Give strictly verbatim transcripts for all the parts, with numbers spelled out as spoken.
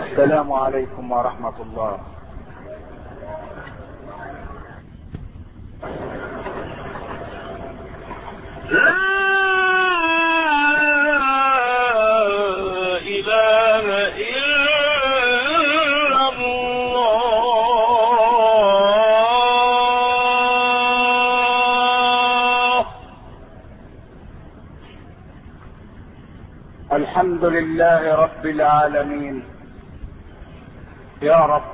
السلام عليكم ورحمة الله. لا إله إلا الله. الحمد لله رب العالمين. يا رب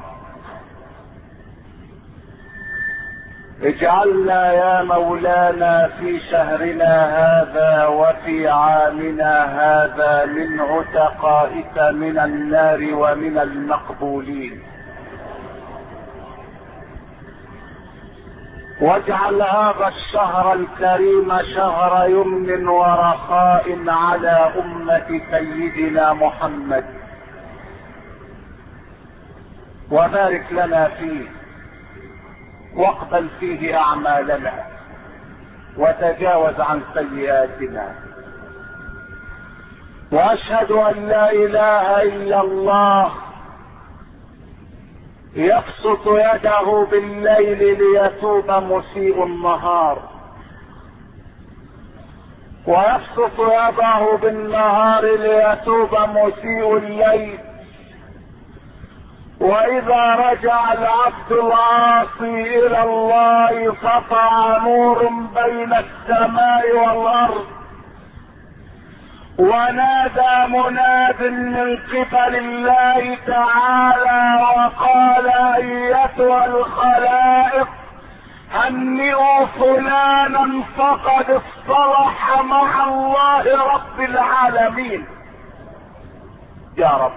اجعلنا يا مولانا في شهرنا هذا وفي عامنا هذا من عتقائك من النار ومن المقبولين، واجعل هذا الشهر الكريم شهر يمن ورخاء على أمة سيدنا محمد، وبارك لنا فيه، واقبل فيه أعمالنا، وتجاوز عن سيئاتنا. وأشهد أن لا إله إلا الله يبسط يده بالليل ليتوب مسيء النهار، ويبسط يده بالنهار ليتوب مسيء الليل. وإذا رجع العبد العاصي إلى الله سطع نور بين السماء والأرض، ونادى مناد من قبل الله تعالى وقال: أيتها الخلائق هنئوا فلانا فقد اصطلح مع الله رب العالمين. يا رب،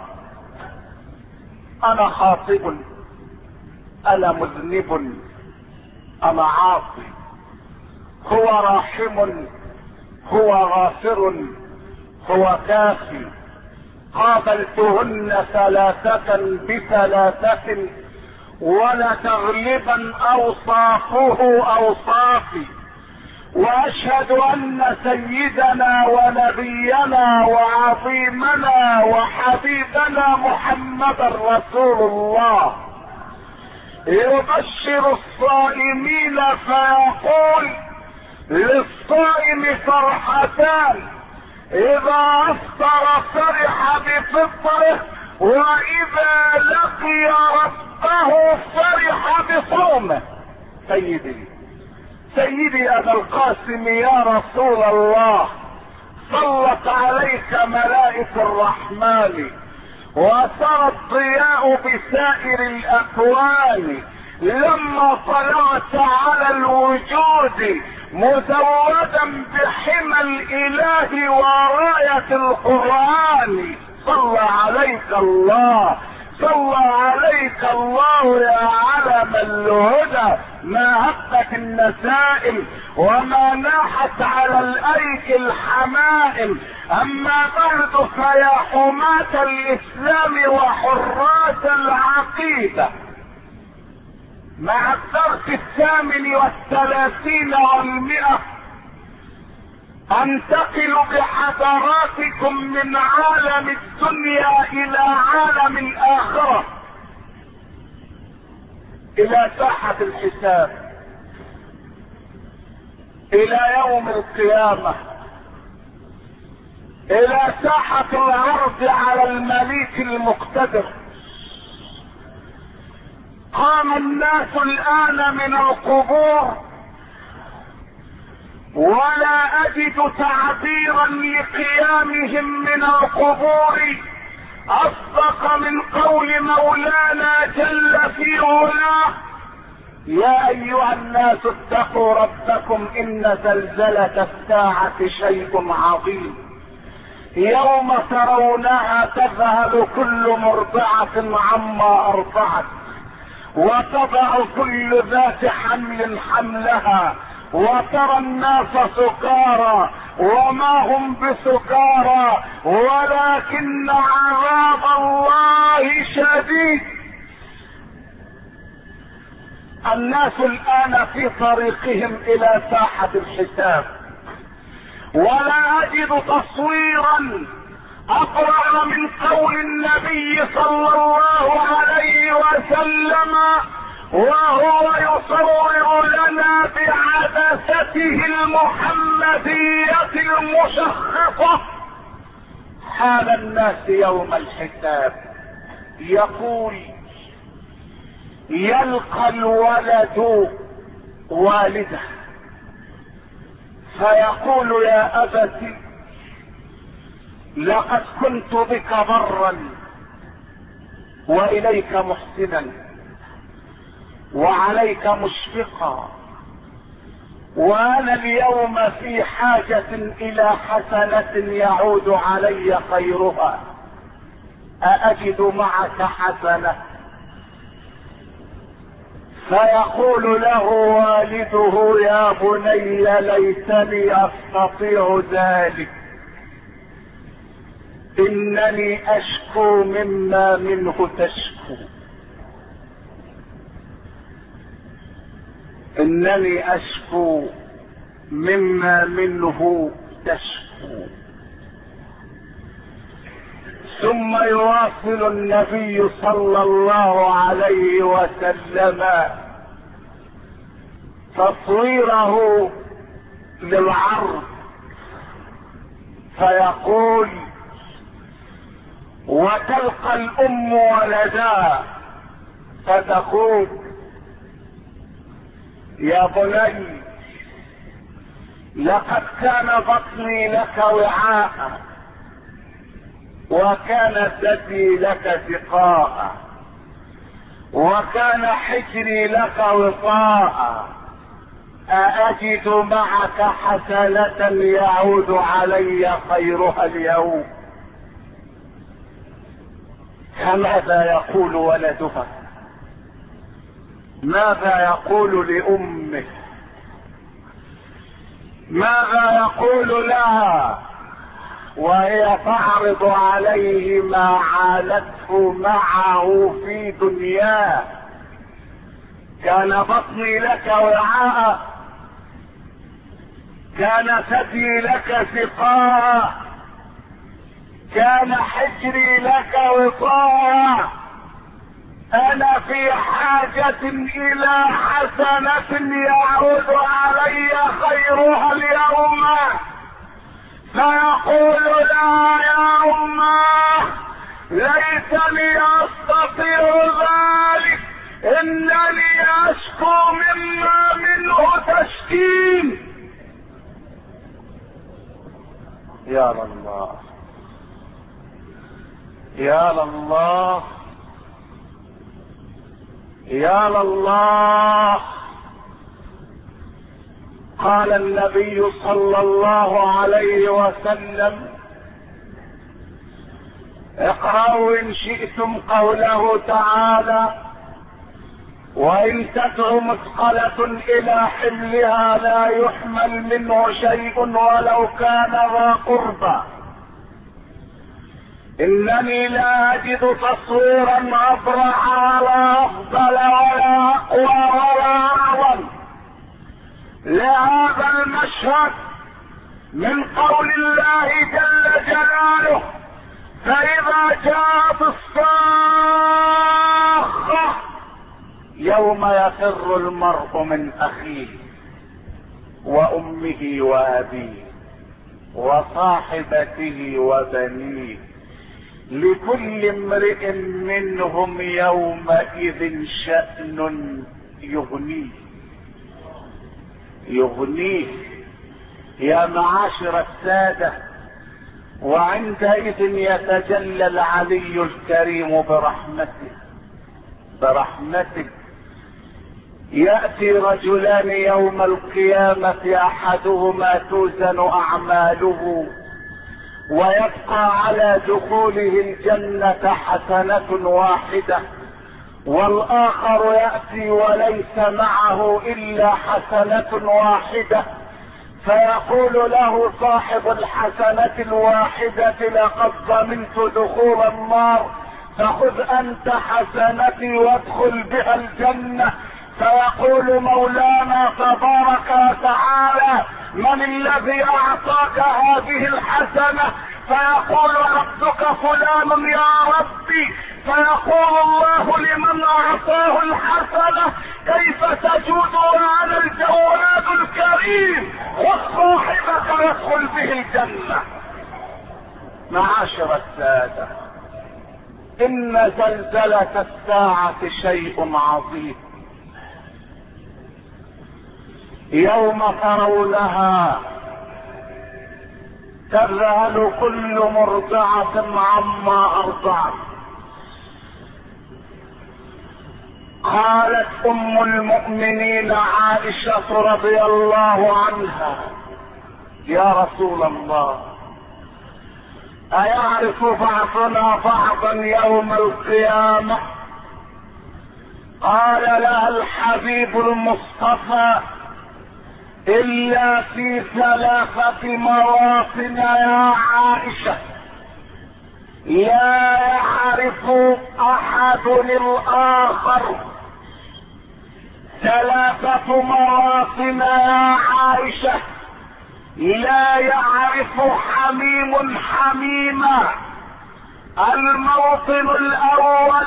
أنا خاطئ، أنا مذنب، أنا عاصي، هو راحم، هو غافر، هو كافي. قابلتهن ثلاثة بثلاثة ولتغلبا أوصافه أوصافي. وأشهد أن سيدنا ونبينا وعظيمنا وحبيبنا محمدا رسول الله يبشر الصائمين فيقول: للصائم فرحتان، إذا أفطر فرح بفطره، وإذا لقي ربه فرح بصومه. سيدي سيدي أبا القاسم يا رسول الله، صلت عليك ملائكة الرحمن وسرى الضياء بسائر الأكوان لما طلعت على الوجود مزودا بحمى الإله وراية القرآن. صلى عليك الله، صلى عليك الله يا علم الهدى، ما هبت النسائم وما ناحت على الايك الحمائم. اما بعد فيا حماة الاسلام وحراس العقيدة، مع الدرس الثامن والثلاثين والمئة انتقل بحضراتكم من عالم الدنيا الى عالم الاخرة، الى ساحة الحساب، الى يوم القيامة، الى ساحة العرض على المليك المقتدر. قام الناس الان من القبور، ولا اجد تعبيرا لقيامهم من القبور اصدق من قول مولانا جل في علاه: يا ايها الناس اتقوا ربكم ان زلزلة الساعة شيء عظيم، يوم ترونها تذهل كل مرضعة عما ارضعت، وتضع كل ذات حمل حملها، وترى الناس سكارى وما هم بسكارى ولكن عذاب الله شديد. الناس الان في طريقهم الى ساحة الحساب، ولا اجد تصويرا اقرأ من قول النبي صلى وهو يصور لنا بعدسته المحمدية المشخصة حال الناس يوم الحساب. يقول: يلقى الولد والده فيقول: يا أبت لقد كنت بك برا وإليك محسنا وعليك مشفقا، وانا اليوم في حاجة الى حسنة يعود علي خيرها، أأجد معك حسنة؟ فيقول له والده: يا بني ليتني استطيع ذلك، انني اشكو مما منه تشكو، انني اشكو مما منه تشكو. ثم يواصل النبي صلى الله عليه وسلم تصويره للعرض فيقول: وتلقى الام ولدها فتقول: يا بني لقد كان بطني لك وعاء وكان ثدي لك سقاء وكان حجري لك وطاء، أأجد معك حسنة يعود علي خيرها اليوم؟ فماذا يقول ولدها؟ ماذا يقول لأمه؟ ماذا يقول لها وهي تعرض عليه ما عانته معه في دنياه؟ كان بطني لك وعاء، كان ثدي لك سقاء، كان حجري لك وطاء، انا في حاجة الى حسنة يعود علي خيرها اليوم. فيقول: لا يا امه ليتني استطيع ذلك، انني اشكو مما منه تشكين. يا الله يا الله يا الله. قال النبي صلى الله عليه وسلم: اقرأوا ان شئتم قوله تعالى: وان تدع مثقلة الى حملها لا يحمل منه شيء ولو كان ذا قربى. انني لا اجد تصويرا افرح ولا افضل ولا اقوى ولا اعظم لهذا المشهد من قول الله جل جلاله: فاذا جاءت الصاخة يوم يفر المرء من اخيه وامه وابيه وصاحبته وبنيه لكل امرئ منهم يومئذ شأن يغنيه يغنيه يا معاشر السادة. وعندئذ يتجلى العلي الكريم برحمته برحمته يأتي رجلان يوم القيامة احدهما توزن اعماله ويبقى على دخوله الجنة حسنة واحدة، والاخر يأتي وليس معه الا حسنة واحدة، فيقول له صاحب الحسنة الواحدة: لقد ضمنت دخول النار، فخذ انت حسنتي وادخل بها الجنة. فيقول مولانا تبارك وتعالى: من الذي اعطاك هذه الحسنة؟ فيقول: عبدك فلان يا ربي. فيقول الله لمن اعطاه الحسنة كيف تجود وانا الجواد الكريم، وصاحبك يدخل به الجنة. معاشر السادة، ان زلزلة الساعة شيء عظيم. يوم ترونها تذهل كل مرضعة عما ارضعت. قالت ام المؤمنين عائشة رضي الله عنها: يا رسول الله، ايعرف بعضنا بعضا يوم القيامة؟ قال لها الحبيب المصطفى: الا في ثلاثة مواطن يا عائشة لا يعرف احد الاخر. ثلاثة مواطن يا عائشة لا يعرف حميم حميما. الموطن الاول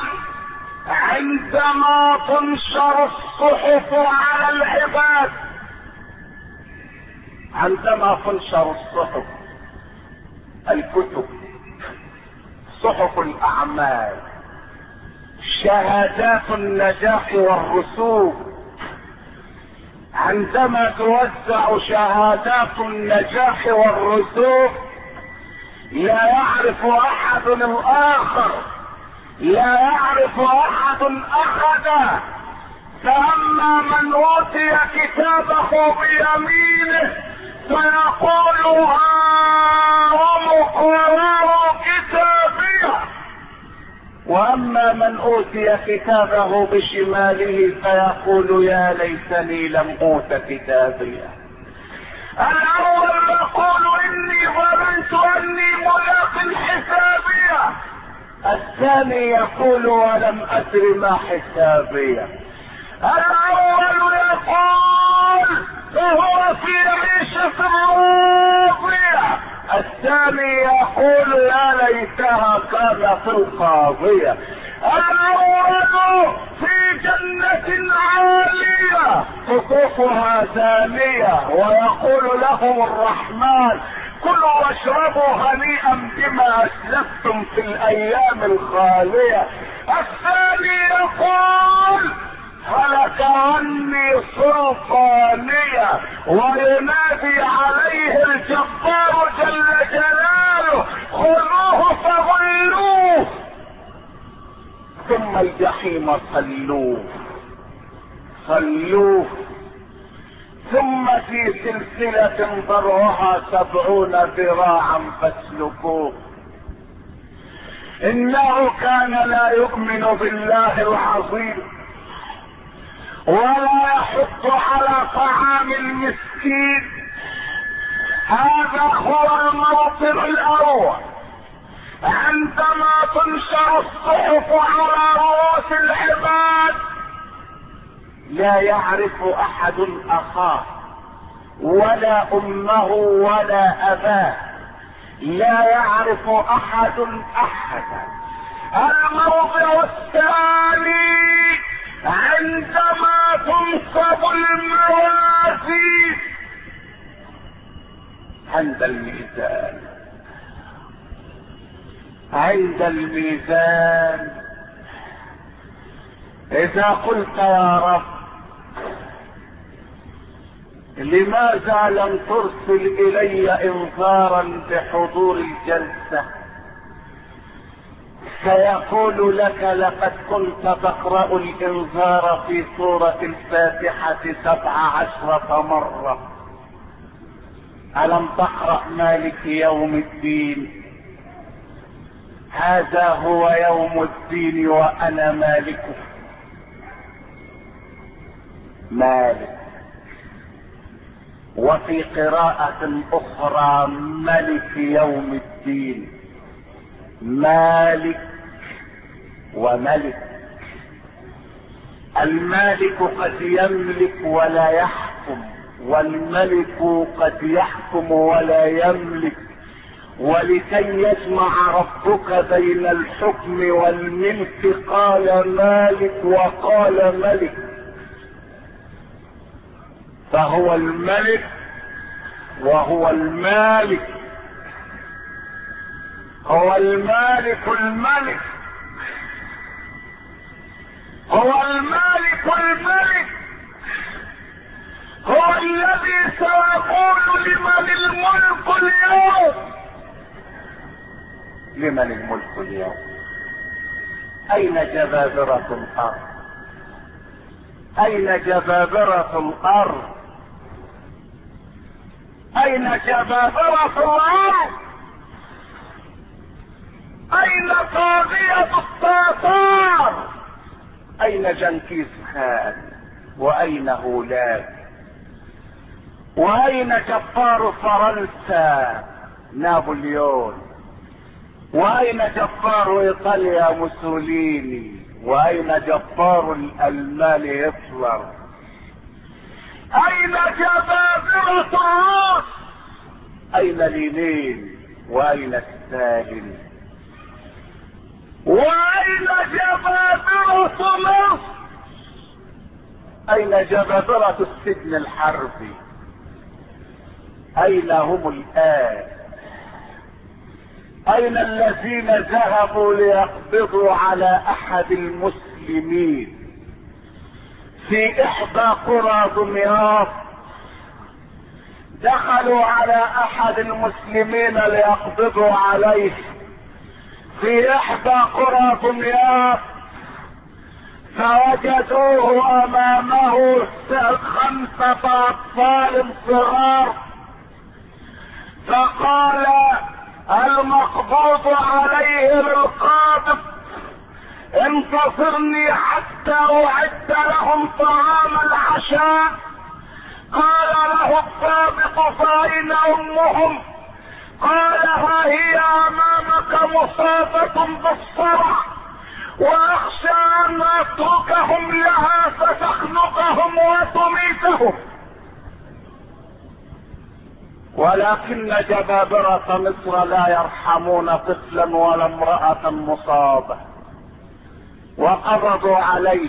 عندما تنشر الصحف على العباد، عندما تنشر الصحف، الكتب، صحف الاعمال، شهادات النجاح والرسوب، عندما توزع شهادات النجاح والرسوب لا يعرف احد الاخر، لا يعرف احد احدا. فاما من اوتي كتابه بيمينه فيقول: هاؤم اقرءوا كتابيه. واما من اوتي كتابه بشماله فيقول: يا ليتني لم اوت كتابيه. الاول يقول: اني ظننت اني ملاق حسابيه. الثاني يقول: ولم ادر ما حسابيه. الاول يقول وهو في عيشة راضية، الثاني يقول: يا ليتها كانت القاضية. الاول في جنة عالية قطوفها دانية ويقول لهم الرحمن: كلوا واشربوا هنيئا بما اسلفتم في الايام الخالية. الثاني يقول: هلك عني سلطانية، وينادي عليه الجبار جل جلاله: خذوه فغلوه ثم الجحيم صلوه صلوه ثم في سلسلة ضرعها سبعون ذراعا فاسلكوه. انه كان لا يؤمن بالله العظيم ولا يحض على طعام المسكين. هذا هو الموطن الاول عندما تنشر الصحف على رؤوس العباد. لا يعرف احد اخاه ولا امه ولا اباه، لا يعرف احد احدا. الموضع الثاني عندما تنصب الموازين عند الميزان. عند الميزان اذا قلت: يا رب لماذا لم ترسل الي انذارا بحضور الجلسة؟ سيقول لك: لقد كنت تقرأ الانذار في سورة الفاتحة سبع عشرة مرة، ألم تقرأ مالك يوم الدين؟ هذا هو يوم الدين وانا مالكه. مالك. وفي قراءة اخرى: ملك يوم الدين. مالك وملك. المالك قد يملك ولا يحكم، والملك قد يحكم ولا يملك، ولكي يجمع ربك بين الحكم والملك قال مالك وقال ملك، فهو الملك وهو المالك، هو المالك الملك، هو المالك الملك، هو الذي سيقول لمن الملك اليوم. لمن الملك اليوم؟ اين جبابرة الارض؟ اين جبابرة الارض؟ اين جبابرة الارض؟ اين طاغية التتار؟ اين جنكيز خان؟ واين هولاك؟ واين جبار فرنسا نابليون؟ واين جبار ايطاليا موسوليني؟ واين جبار الالمان هتلر؟ اين جبابرة الروس؟ اين لينين؟ واين ستالين؟ واين جبابرة مصر؟ اين جبابرة السجن الحربي؟ اين هم الان؟ اين الذين ذهبوا ليقبضوا على احد المسلمين في احدى قرى دمياط؟ دخلوا على احد المسلمين ليقبضوا عليه في احدى قرى دمياط، فوجدوه امامه خمسة اطفال صغار، فقال المقبوض عليه بالقابض انتصرني حتى اعد لهم طعام العشاء. قال له الضابط فاين امهم؟ قال ها هي امامك مصابة بالصرع، واخشى ان اتركهم لها فتخنقهم وتميتهم. ولكن جبابرة مصر لا يرحمون طفلا ولا امرأة مصابة، وقبضوا عليه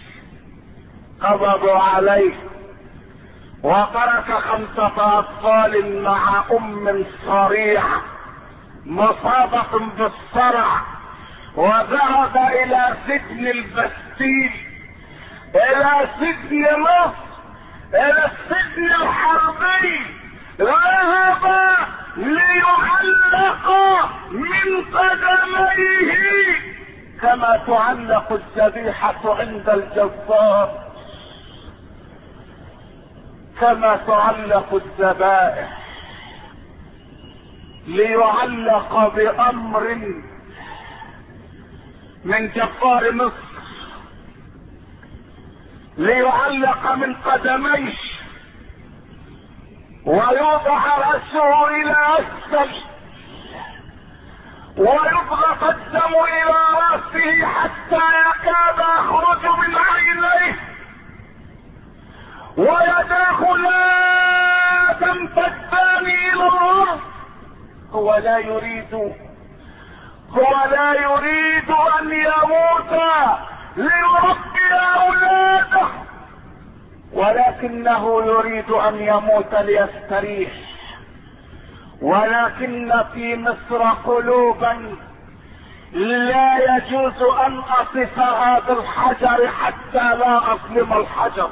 قبضوا عليه وترك خمسة اطفال مع ام صريعة مصابة بالصرع، وذهب الى سجن البستيل، الى سجن مصر، الى السجن الحربي، ذهب ليعلق من قدميه كما تعلق الذبيحة عند الجزار، كما تعلق الذبائح، ليعلق بامر من جبار مصر، ليعلق من قدميه ويوضع رأسه الى اسفل ويضغط الدم الى رأسه حتى يكاد يخرج من عينيه، ويداه لا تمتدان الى الارض. هو لا يريد هو لا يريد ان يموت ليربي اولاده، ولكنه يريد ان يموت ليستريح. ولكن في مصر قلوبا لا يجوز ان اصفها بالحجر حتى لا اظلم الحجر،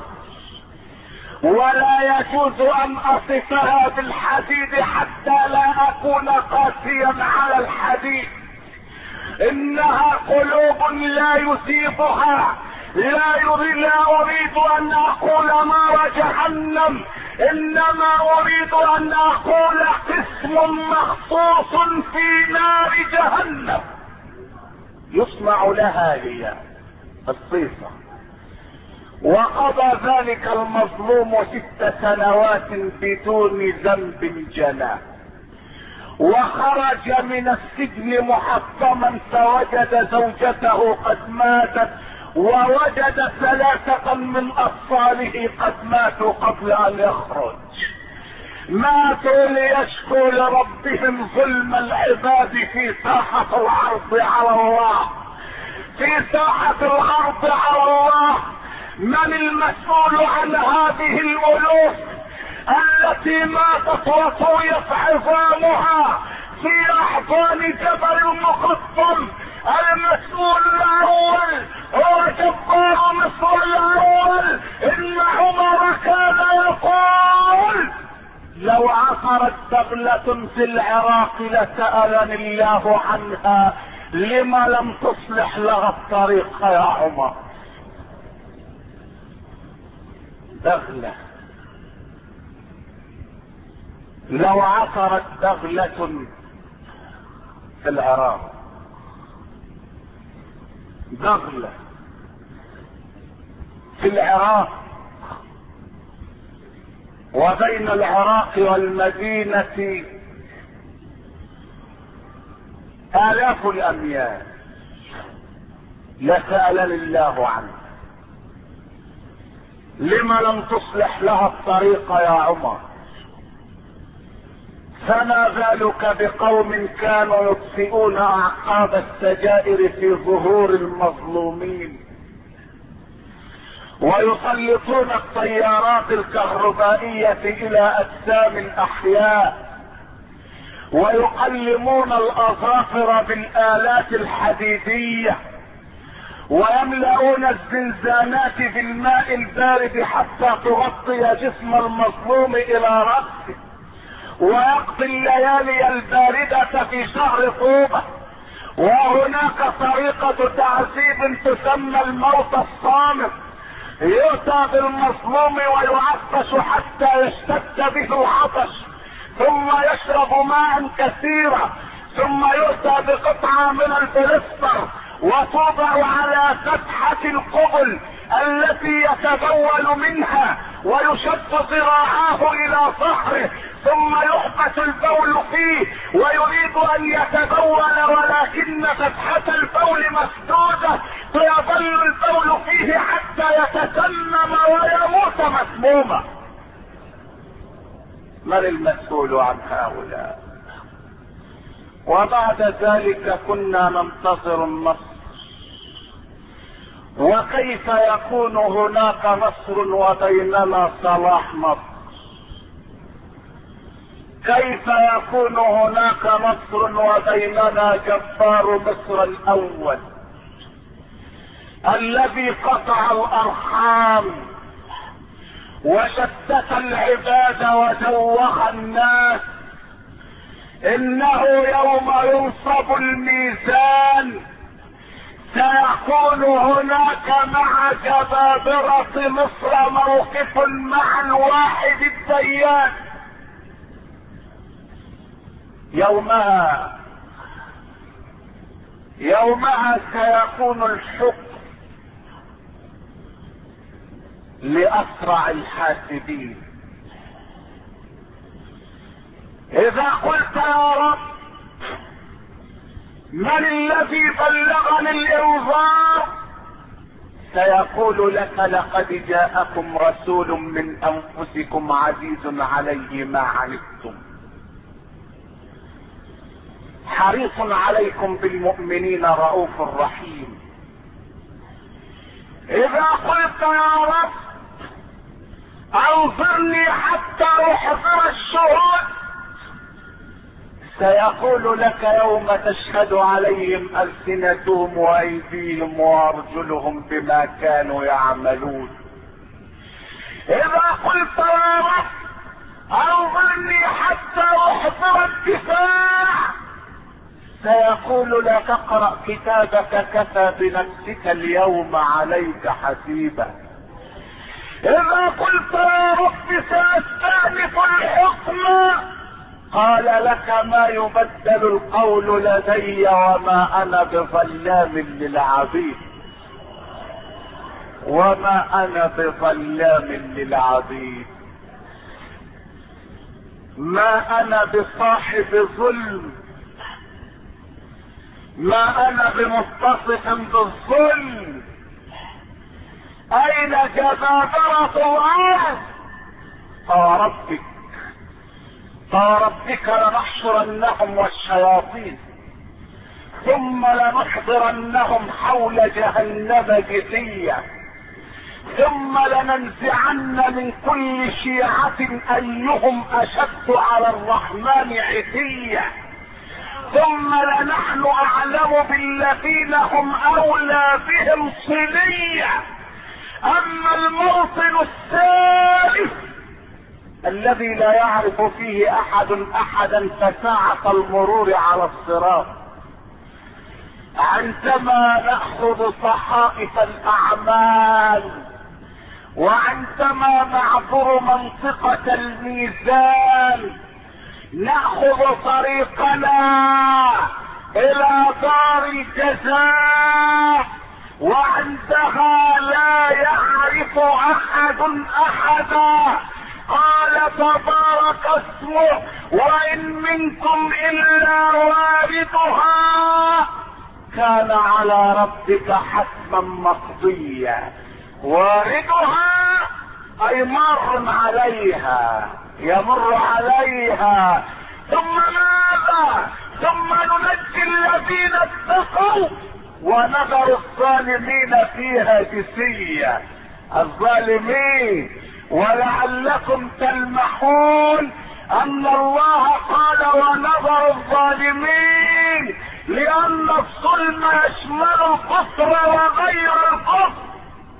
ولا يجوز ان اصفها بالحديد حتى لا اكون قاسيا على الحديد. انها قلوب لا يصيبها، لا يريد لا اريد ان اقول نار جهنم، انما اريد ان اقول قسم مخصوص في نار جهنم يسمع لها هي الصيصة. وقضى ذلك المظلوم ست سنوات بدون ذنب جنى، وخرج من السجن محطما فوجد زوجته قد ماتت، ووجد ثلاثة من اطفاله قد ماتوا قبل ان يخرج. ماتوا ليشكوا لربهم ظلم العباد في ساحة العرض على الله. في ساحة العرض على الله من المسؤول عن هذه الألوف التي ماتت وطويت عظامها في احضان جبل المقطم؟ المسؤول الاول هو جبار مصر الاول. ان عمر كان يقول لو عثرت بغلة في العراق لسألني الله عنها لما لم تصلح لها الطريق يا عمر. بغلة لو عثرت بغلة في العراق، بغلة في العراق وبين العراق والمدينة آلاف الأميال لسألني الله عنه لما لم تصلح لها الطريق يا عمر. فما بالك بقوم كانوا يطفئون اعقاب السجائر في ظهور المظلومين ويسلطون الطيارات الكهربائية الى اجسام الاحياء ويقلمون الاظافر بالالات الحديدية ويملؤون الزنزانات بالماء البارد حتى تغطي جسم المظلوم الى رأسه ويقضي الليالي الباردة في شهر طوبة. وهناك طريقة تعذيب تسمى الموت الصامت. يؤتى بالمظلوم ويعطش حتى يشتد به العطش ثم يشرب ماء كثيرا ثم يؤتى بقطعة من البلستر وتوضع على فتحة القبل التي يتبول منها ويشد ذراعاه الى ظهره ثم يحبس البول فيه ويريد ان يتبول ولكن فتحة البول مسدودة فيظل البول فيه حتى يتسمم ويموت مسموما. من المسؤول عن هؤلاء؟ وبعد ذلك كنا ننتظر النصر. وكيف يكون هناك نصر وبيننا صلاح مصر؟ كيف يكون هناك نصر وبيننا جبار مصر الاول الذي قطع الارحام وشتت العباد وزوغ الناس؟ انه يوم ينصب الميزان سيكون هناك مع جبابرة مصر موقف مع الواحد الديان. يومها يومها سيكون الحكم لأسرع الحاسبين. إذا قلت يا رب من الذي بلغني الإنذار سيقول لك لقد جاءكم رسول من أنفسكم عزيز عليه ما عنتم حريص عليكم بالمؤمنين رؤوف رحيم. إذا قلت يا رب أنظرني حتى أحضر الشهود سيقول لك يوم تشهد عليهم ألسنتهم وأيديهم وأرجلهم بما كانوا يعملون. إذا قلت يا رب أنظرني حتى أحضر الدفاع سيقول لا تقرأ كتابك كفى بنفسك اليوم عليك حسيبا. إذا قلت يا رب سأستأنف الحكم قال لك ما يبدل القول لدي وما انا بظلام للعبيد وما انا بظلام للعبيد. ما انا بصاحب ظلم، ما انا بمتصف بالظلم. اين جبابرة الارض؟ فربك فربك لنحشرنهم والشياطين ثم لنحضرنهم حول جهنم جثيا ثم لننزعن من كل شيعة ايهم اشد على الرحمن عتيا ثم لنحن اعلم بالذين هم اولى بهم صليا. اما الموطن الثالث الذي لا يعرف فيه احد احدا فساعة المرور على الصراط عندما نأخذ صحائف الاعمال وعندما نعبر منطقة الميزان نأخذ طريقنا الى دار الجزاء وعندها لا يعرف احد احدا. قال تبارك اسمه وان منكم الا واردها كان على ربك حتما مقضيا. واردها اي مر عليها يمر عليها. ثم ماذا؟ ثم ننجي الذين اتقوا ونذر الظالمين فيها جثيا. الظالمين ولعلكم تلمحون ان الله قال ونذر الظالمين لان الظلم يشمل الكفر وغير الكفر.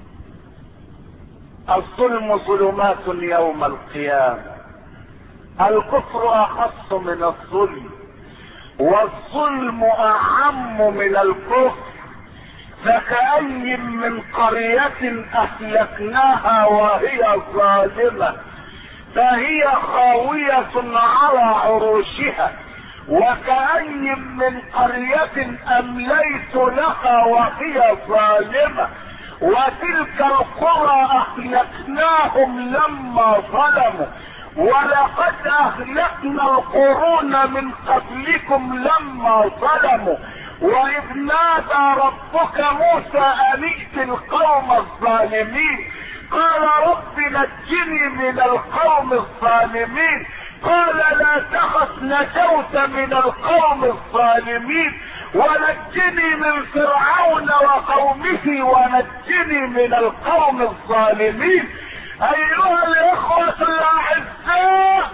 الظلم ظلمات يوم القيامة. الكفر اخص من الظلم والظلم اعم من الكفر. فكأي من قرية اهلكناها وهي ظالمة فهي خاوية على عروشها وكأي من قرية امليت لها وهي ظالمة وتلك القرى اهلكناهم لما ظلموا ولقد اهلكنا القرون من قبلكم لما ظلموا واذ نادى ربك موسى ان ائت القوم الظالمين قال رب نجني من القوم الظالمين قال لا تخف نجوت من القوم الظالمين ونجني من فرعون وقومه ونجني من القوم الظالمين. ايها الاخوة الاعزاء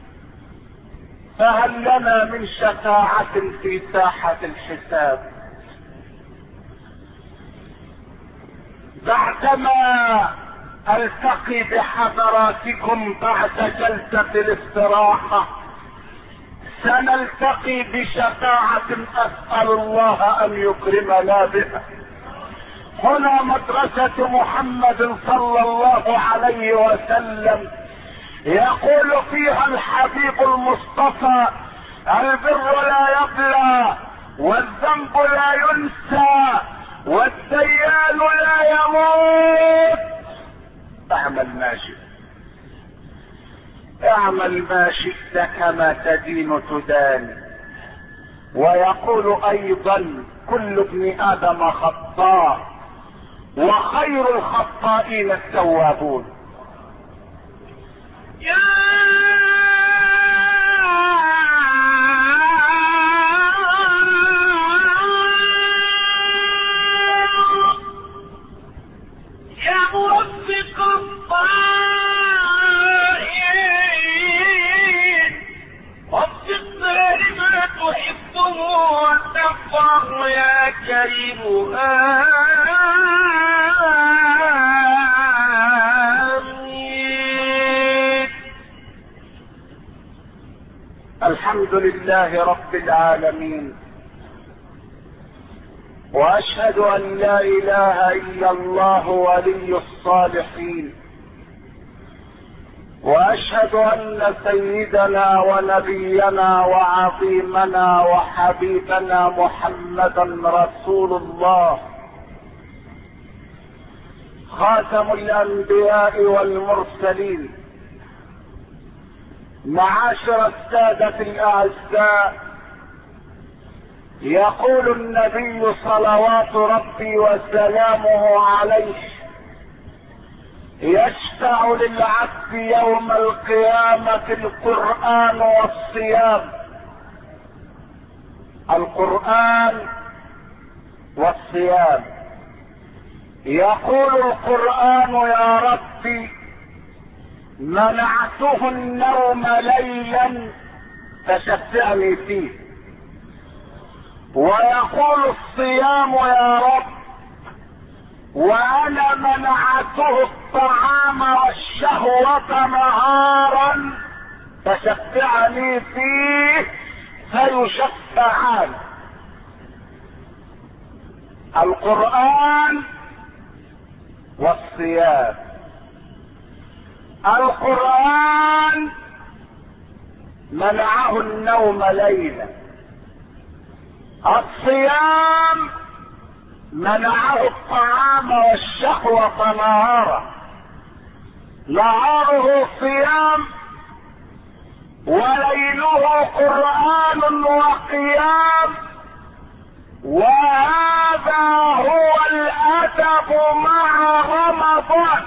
فهل لنا من شفاعة في ساحة الحساب؟ بعدما التقي بحضراتكم بعد جلسة الاستراحة سنلتقي بشفاعة اسأل الله ان يكرمنا بها. هنا مدرسة محمد صلى الله عليه وسلم يقول فيها الحبيب المصطفى البر لا يبلى والذنب لا ينسى والديان لا يموت. اعمل ما شئت اعمل ما شئت كما تدين تدان. ويقول ايضا كل ابن ادم خطاء وخير الخطائين التوابون. يا يا موفق الطائعين وفقنا لما تحبه وترضاه يا كريم آمين. الحمد لله رب العالمين واشهد ان لا اله الا الله ولي الصالحين واشهد ان سيدنا ونبينا وعظيمنا وحبيبنا محمدا رسول الله خاتم الانبياء والمرسلين. معاشر السادة الاعزاء يقول النبي صلوات ربي وسلامه عليه يشفع للعبد يوم القيامة القرآن والصيام. القرآن والصيام. يقول القرآن يا ربي منعته النوم ليلا فشفعني فيه. ويقول الصيام يا رب وانا منعته الطعام والشهوة نهارا فشفعني فيه فيشفعان. القرآن والصيام. القرآن منعه النوم ليلا، الصيام منعه الطعام والشهوة نهارا. نهاره صيام وليله قرآن وقيام، وهذا هو الأدب مع رمضان.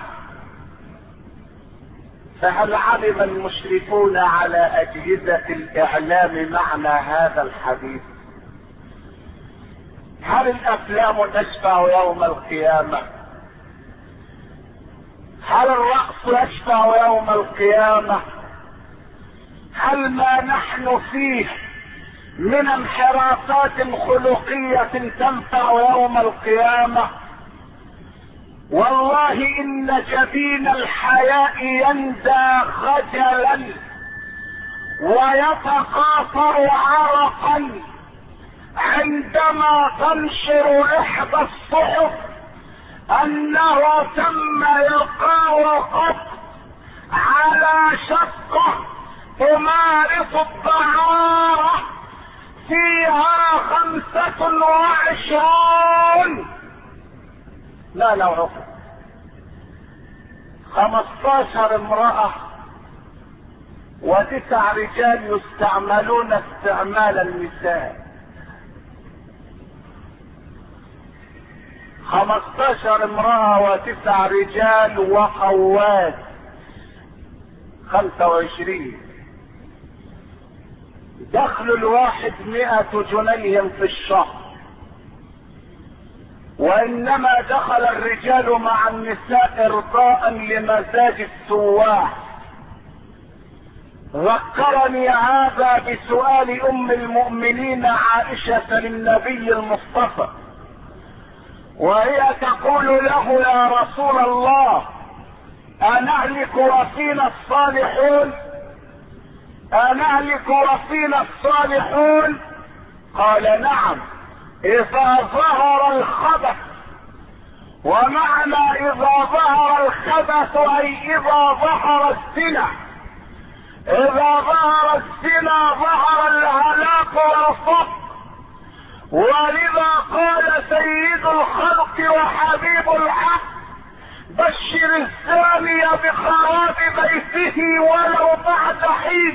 فهل علم المشرفون على أجهزة الإعلام معنى هذا الحديث؟ هل الأفلام تشفع يوم القيامة؟ هل الرقص يشفع يوم القيامة؟ هل ما نحن فيه من انحرافات خلقية تنفع يوم القيامة؟ والله إن جبين الحياء يندى خجلا ويتقاطر عرقا عندما تنشر إحدى الصحف أنه تم إلقاء قط على شقة تمارس الطهارة فيها خمسة وعشرون لا لا عقل خمستاشر امرأة وتسع رجال يستعملون استعمال النساء. خمستاشر امرأة وتسع رجال وقوات خمسة وعشرين. دخل الواحد مئة جنيه في الشهر، وانما دخل الرجال مع النساء ارضاء لمزاج السواح. ذكرني هذا بسؤال ام المؤمنين عائشة للنبي المصطفى، وهي تقول له يا رسول الله أنهلك وفينا الصالحون؟ أنهلك وفينا الصالحون؟ قال نعم إذا ظهر الخبث. ومعنى إذا ظهر الخبث أي إذا ظهر الزنا. إذا ظهر الزنا ظهر الهلاك والفقر. ولذا قال سيد الخلق وحبيب الحق بشر الزاني بخراب بيته ولو بعد حين.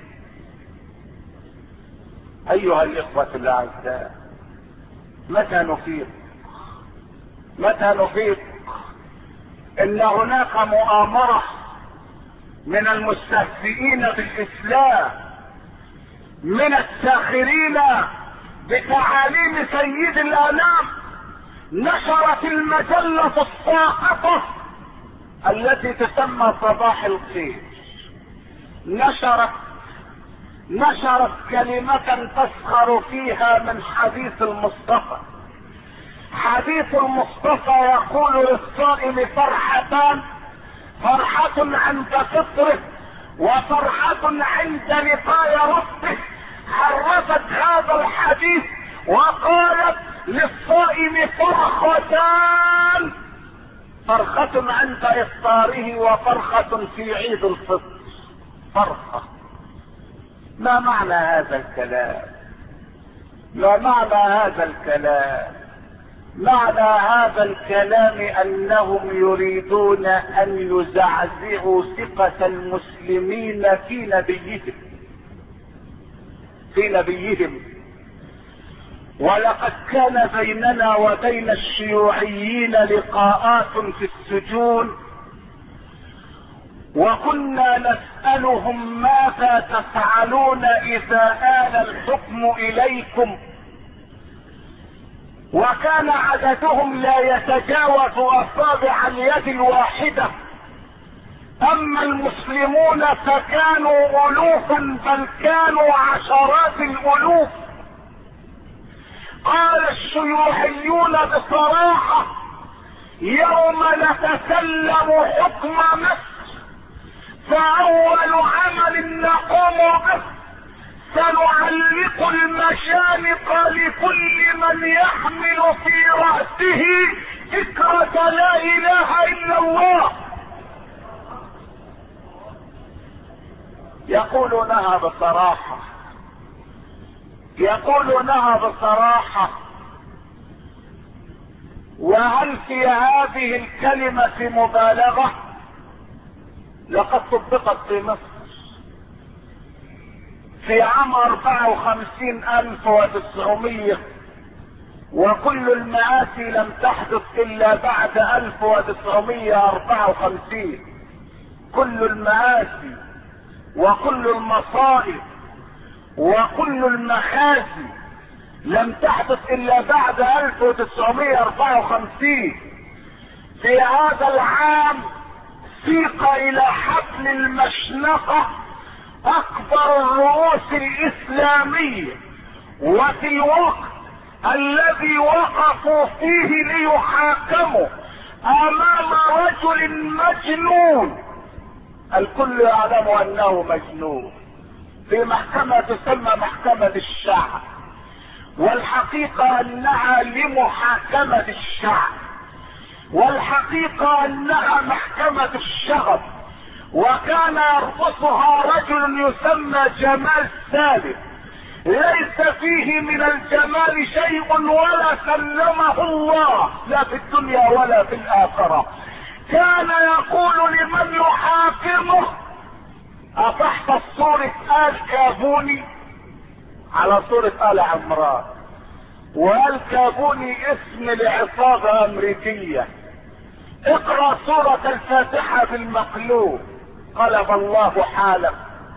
ايها الاخوة الاعزاء، متى نفيق؟ متى نفيق ان هناك مؤامرة من المستهزئين بالاسلام، من الساخرين بتعاليم سيد الانام، نشرت المجلة الساقطة التي تسمى صباح الخير، نشرت نشرت كلمة تسخر فيها من حديث المصطفى. حديث المصطفى يقول للصائم فرحتان، فرحة عند فطره وفرحة عند لقاء ربه. حرفت هذا الحديث وقالت للصائم فرختان، فرخة عند افطاره وفرخة في عيد الفطر. فرخة. ما معنى هذا الكلام؟ ما معنى هذا الكلام؟ معنى هذا الكلام انهم يريدون ان يزعزعوا ثقة المسلمين في نبيهم في نبيهم ولقد كان بيننا وبين الشيوعيين لقاءات في السجون وكنا نسألهم ماذا تفعلون إذا آل الحكم إليكم، وكان عددهم لا يتجاوز أصابع اليد الواحدة، أما المسلمون فكانوا ألوفا بل كانوا عشرات الألوف. قال الشيوعيون بصراحة: يوم نتسلم حكم مصر فأول عمل نقوم به سنعلق المشانق لكل من يحمل في رأسه فكرة لا إله إلا الله. يقولونها بصراحة، يقولونها بصراحة. وهل في هذه الكلمة مبالغة؟ لقد طبقت في مصر في عام اربعة وخمسين الف وتسعمية، وكل المآسي لم تحدث الا بعد الف وتسعمية واربعة وخمسين. كل المآسي وكل المصائب وكل المخازي لم تحدث الا بعد الف وتسعمية واربعة وخمسين. في هذا العام سيق الى حفل المشنقة اكبر الرؤوس الاسلامية، وفي الوقت الذي وقفوا فيه ليحاكموا امام رجل مجنون، الكل يعلم انه مجنون، في محكمة تسمى محكمة الشعب، والحقيقة انها لمحاكمة الشعب، والحقيقة انها محكمة الشغب، وكان يرقصها رجل يسمى جمال سالم، ليس فيه من الجمال شيء ولا سلمه الله لا في الدنيا ولا في الآخرة. كان يقول لمن يحاكمه: أتحفظ صورة آل كابوني؟ على صورة آل عمران، وآل كابوني اسم لعصابة أمريكية. اقرأ سورة الفاتحة بالمقلوب. قلب الله حالك،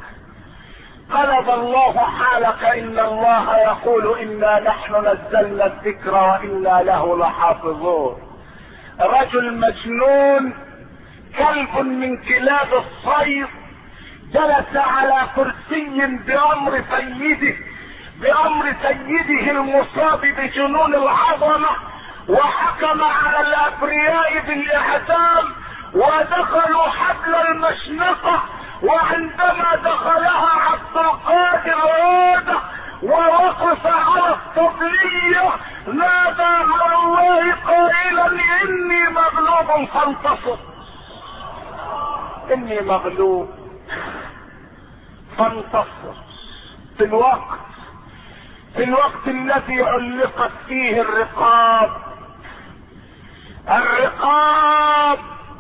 قلب الله حالك. إن الله يقول: إنا نحن نزلنا الذكر وإنا له لحافظون. رجل مجنون، كلب من كلاب الصيد، جلس على كرسي بأمر سيده بأمر سيده المصاب بجنون العظمة، وحكم على الأبرياء بالإعدام، ودخلوا حفل المشنقة. وعندما دخلها عبد القادر عودة ووقف على الطبلية نادى على الله قائلا: إني مغلوب فانتصر، إني مغلوب فانتصر. في الوقت في الوقت الذي علقت فيه الرقاب، الرقاب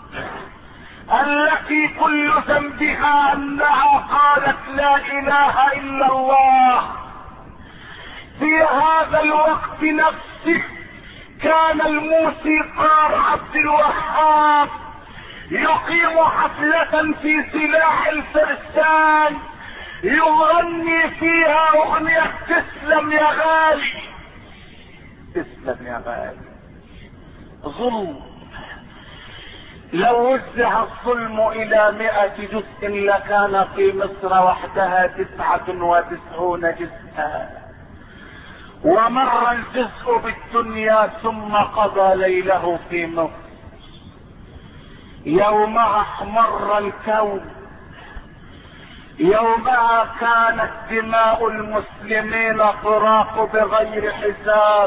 التي كل ذنبها انها قالت لا اله الا الله، في هذا الوقت نفسه كان الموسيقار عبد الوهاب يقيم حفلة في سلاح الفرسان يغني فيها اغنية تسلم يا غالي، تسلم يا غالي. ظلم، لو وزع الظلم الى مئة جزء لكان في مصر وحدها تسعة وتسعون جزءا، ومر الجزء بالدنيا ثم قضى ليله في مصر. يومها احمر الكون، يومها كانت دماء المسلمين تراق بغير حساب،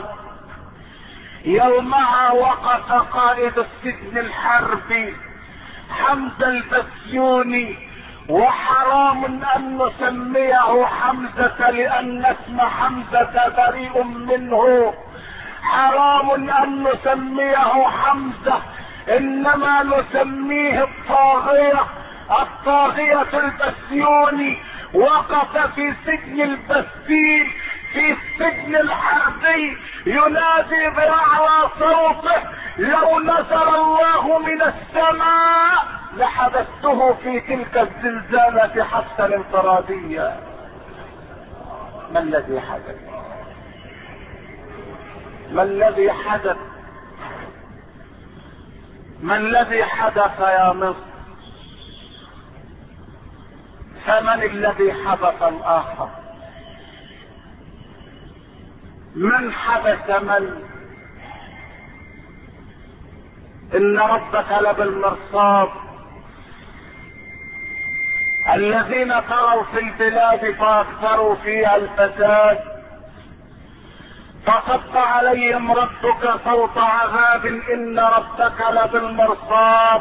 يومها وقف قائد السجن الحربي حمزة البسيوني، وحرام ان نسميه حمزة لان اسم حمزة بريء منه، حرام ان نسميه حمزة، انما نسميه الطاغية، الطاغية البسيوني. وقف في سجن البستيل في السجن الحربي ينادي بأعلى صوته: لو نزل الله من السماء لحبسته في تلك الزلزالة حبسا انفراديا. ما الذي حدث؟ ما الذي حدث؟ ما الذي حدث يا مصر؟ فمن الذي حبس الآخر؟ من حبس من؟ إن ربك لبالمرصاد. الذين طغوا في البلاد فاكثروا فيها الفساد فصب عليهم ربك صوت عذاب إن ربك لبالمرصاد.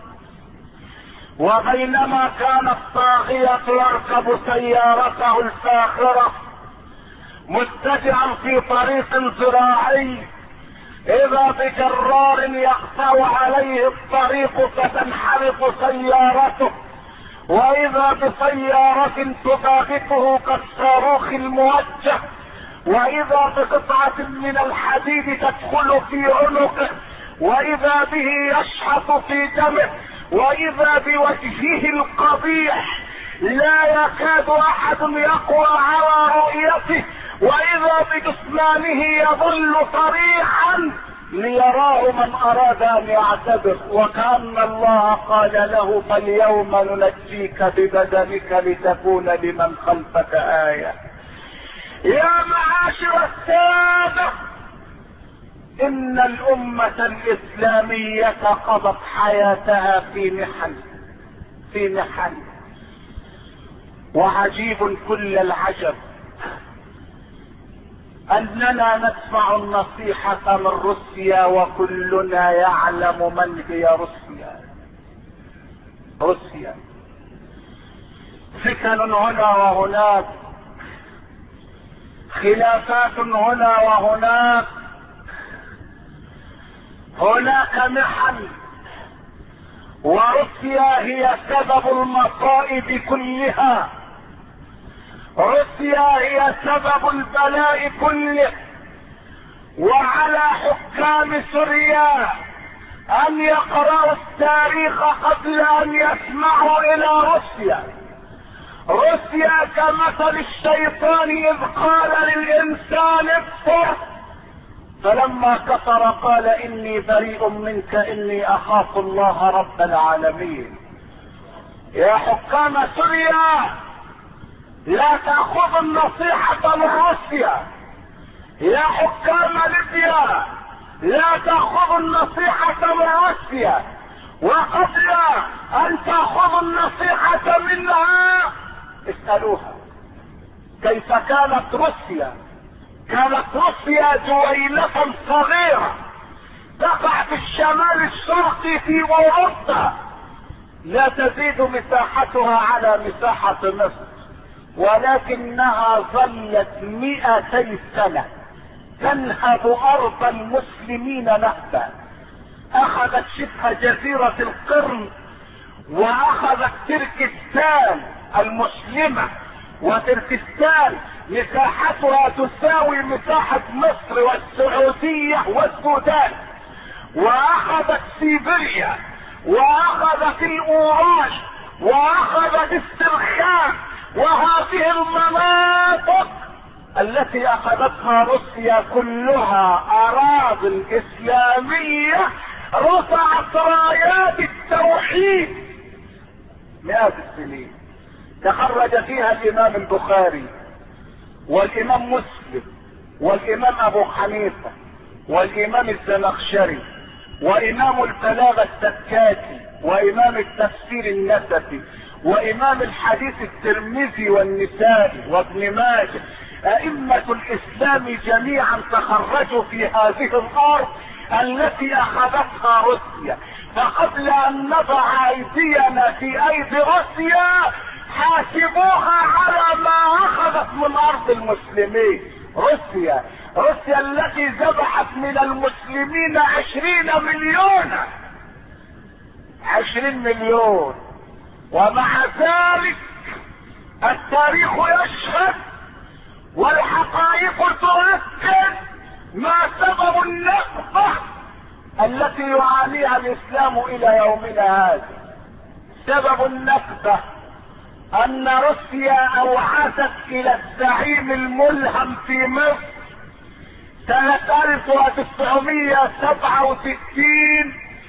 وبينما كان الطاغية يركب سيارته الفاخرة متجعا في طريق زراعي إذا بجرار يقطع عليه الطريق فتنحرق سيارته، وإذا بسيارة تباغته كالصاروخ الموجه، وإذا بقطعة من الحديد تدخل في عنقه، وإذا به يشحط في دمه، وإذا بوجهه القبيح لا يكاد أحد يقوى على رؤيته، وإذا بجسمانه يظل صريحا ليراه من أراد أن يعتبر، وكأن الله قال له فاليوم ننجيك ببدنك لتكون لمن خلفك آية. يا معاشر السادة، إن الأمة الإسلامية قضت حياتها في محن في محن وعجيب كل العجب أننا نسمع النصيحة من روسيا وكلنا يعلم من هي روسيا. روسيا فتن هنا وهناك، خلافات هنا وهناك، هناك محن، وروسيا هي سبب المصائب كلها. روسيا هي سبب البلاء كله. وعلى حكام سوريا ان يقرأوا التاريخ قبل ان يسمعوا الى روسيا. روسيا كمثل الشيطان اذ قال للانسان اكفر فلما كفر قال اني بريء منك اني اخاف الله رب العالمين. يا حكام سوريا لا تأخذوا النصيحة من روسيا. يا حكام ليبيا لا تأخذوا النصيحة من روسيا، وقبل ان تأخذوا النصيحة منها اسألوها كيف كانت روسيا. كانت روسيا دويلة صغيرة تقع في الشمال الشرقي في اوروبا، لا تزيد مساحتها على مساحة مصر، ولكنها ظلت مئتي سنة تنهب ارض المسلمين نهبا. اخذت شبه جزيرة القرم، واخذت تركستان المسلمة، وتركستان مساحتها تساوي مساحة مصر والسعودية والسودان، واخذت سيبيريا، واخذت الاورال، واخذت استرخان، وهذه المناطق التي اخذتها روسيا كلها اراضي اسلامية رفعت رايات التوحيد مئات السنين. تخرج فيها الامام البخاري والامام مسلم والامام ابو حنيفة والامام الزمخشري وامام البلاغة السكاتي وامام التفسير النسفي وامام الحديث الترمذي والنسائي وابن ماجه. ائمة الاسلام جميعا تخرجوا في هذه الارض التي اخذتها روسيا. فقبل ان نضع ايدينا في ايدي روسيا حاسبوها على ما اخذت من ارض المسلمين. روسيا روسيا التي ذبحت من المسلمين عشرين مليونا عشرين مليون، ومع ذلك التاريخ يشهد والحقائق تؤكد ما سبب النكبة التي يعانيها الاسلام الى يومنا هذا. سبب النكبة ان روسيا اوعزت الى الزعيم الملهم في مصر سنة الف وتسعمائة وسبعة وستين،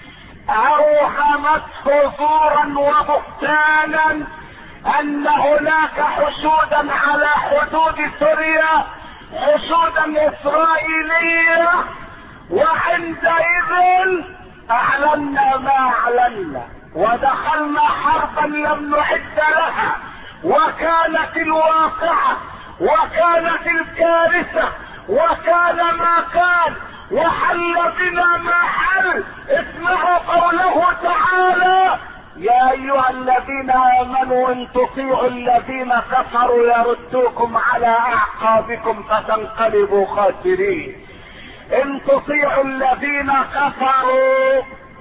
اوهمته زورا وبهتانا ان هناك حشودا على حدود سوريا، حشودا اسرائيلية، وعندئذ اعلنا ما اعلنا ودخلنا حربا لم نعد لها، وكانت الواقعة وكانت الكارثة وكان ما كان وحل بنا ما حل. اسمعوا قوله تعالى: يا ايها الذين امنوا ان تطيعوا الذين كفروا يردوكم على اعقابكم فتنقلبوا خاسرين. ان تطيعوا الذين كفروا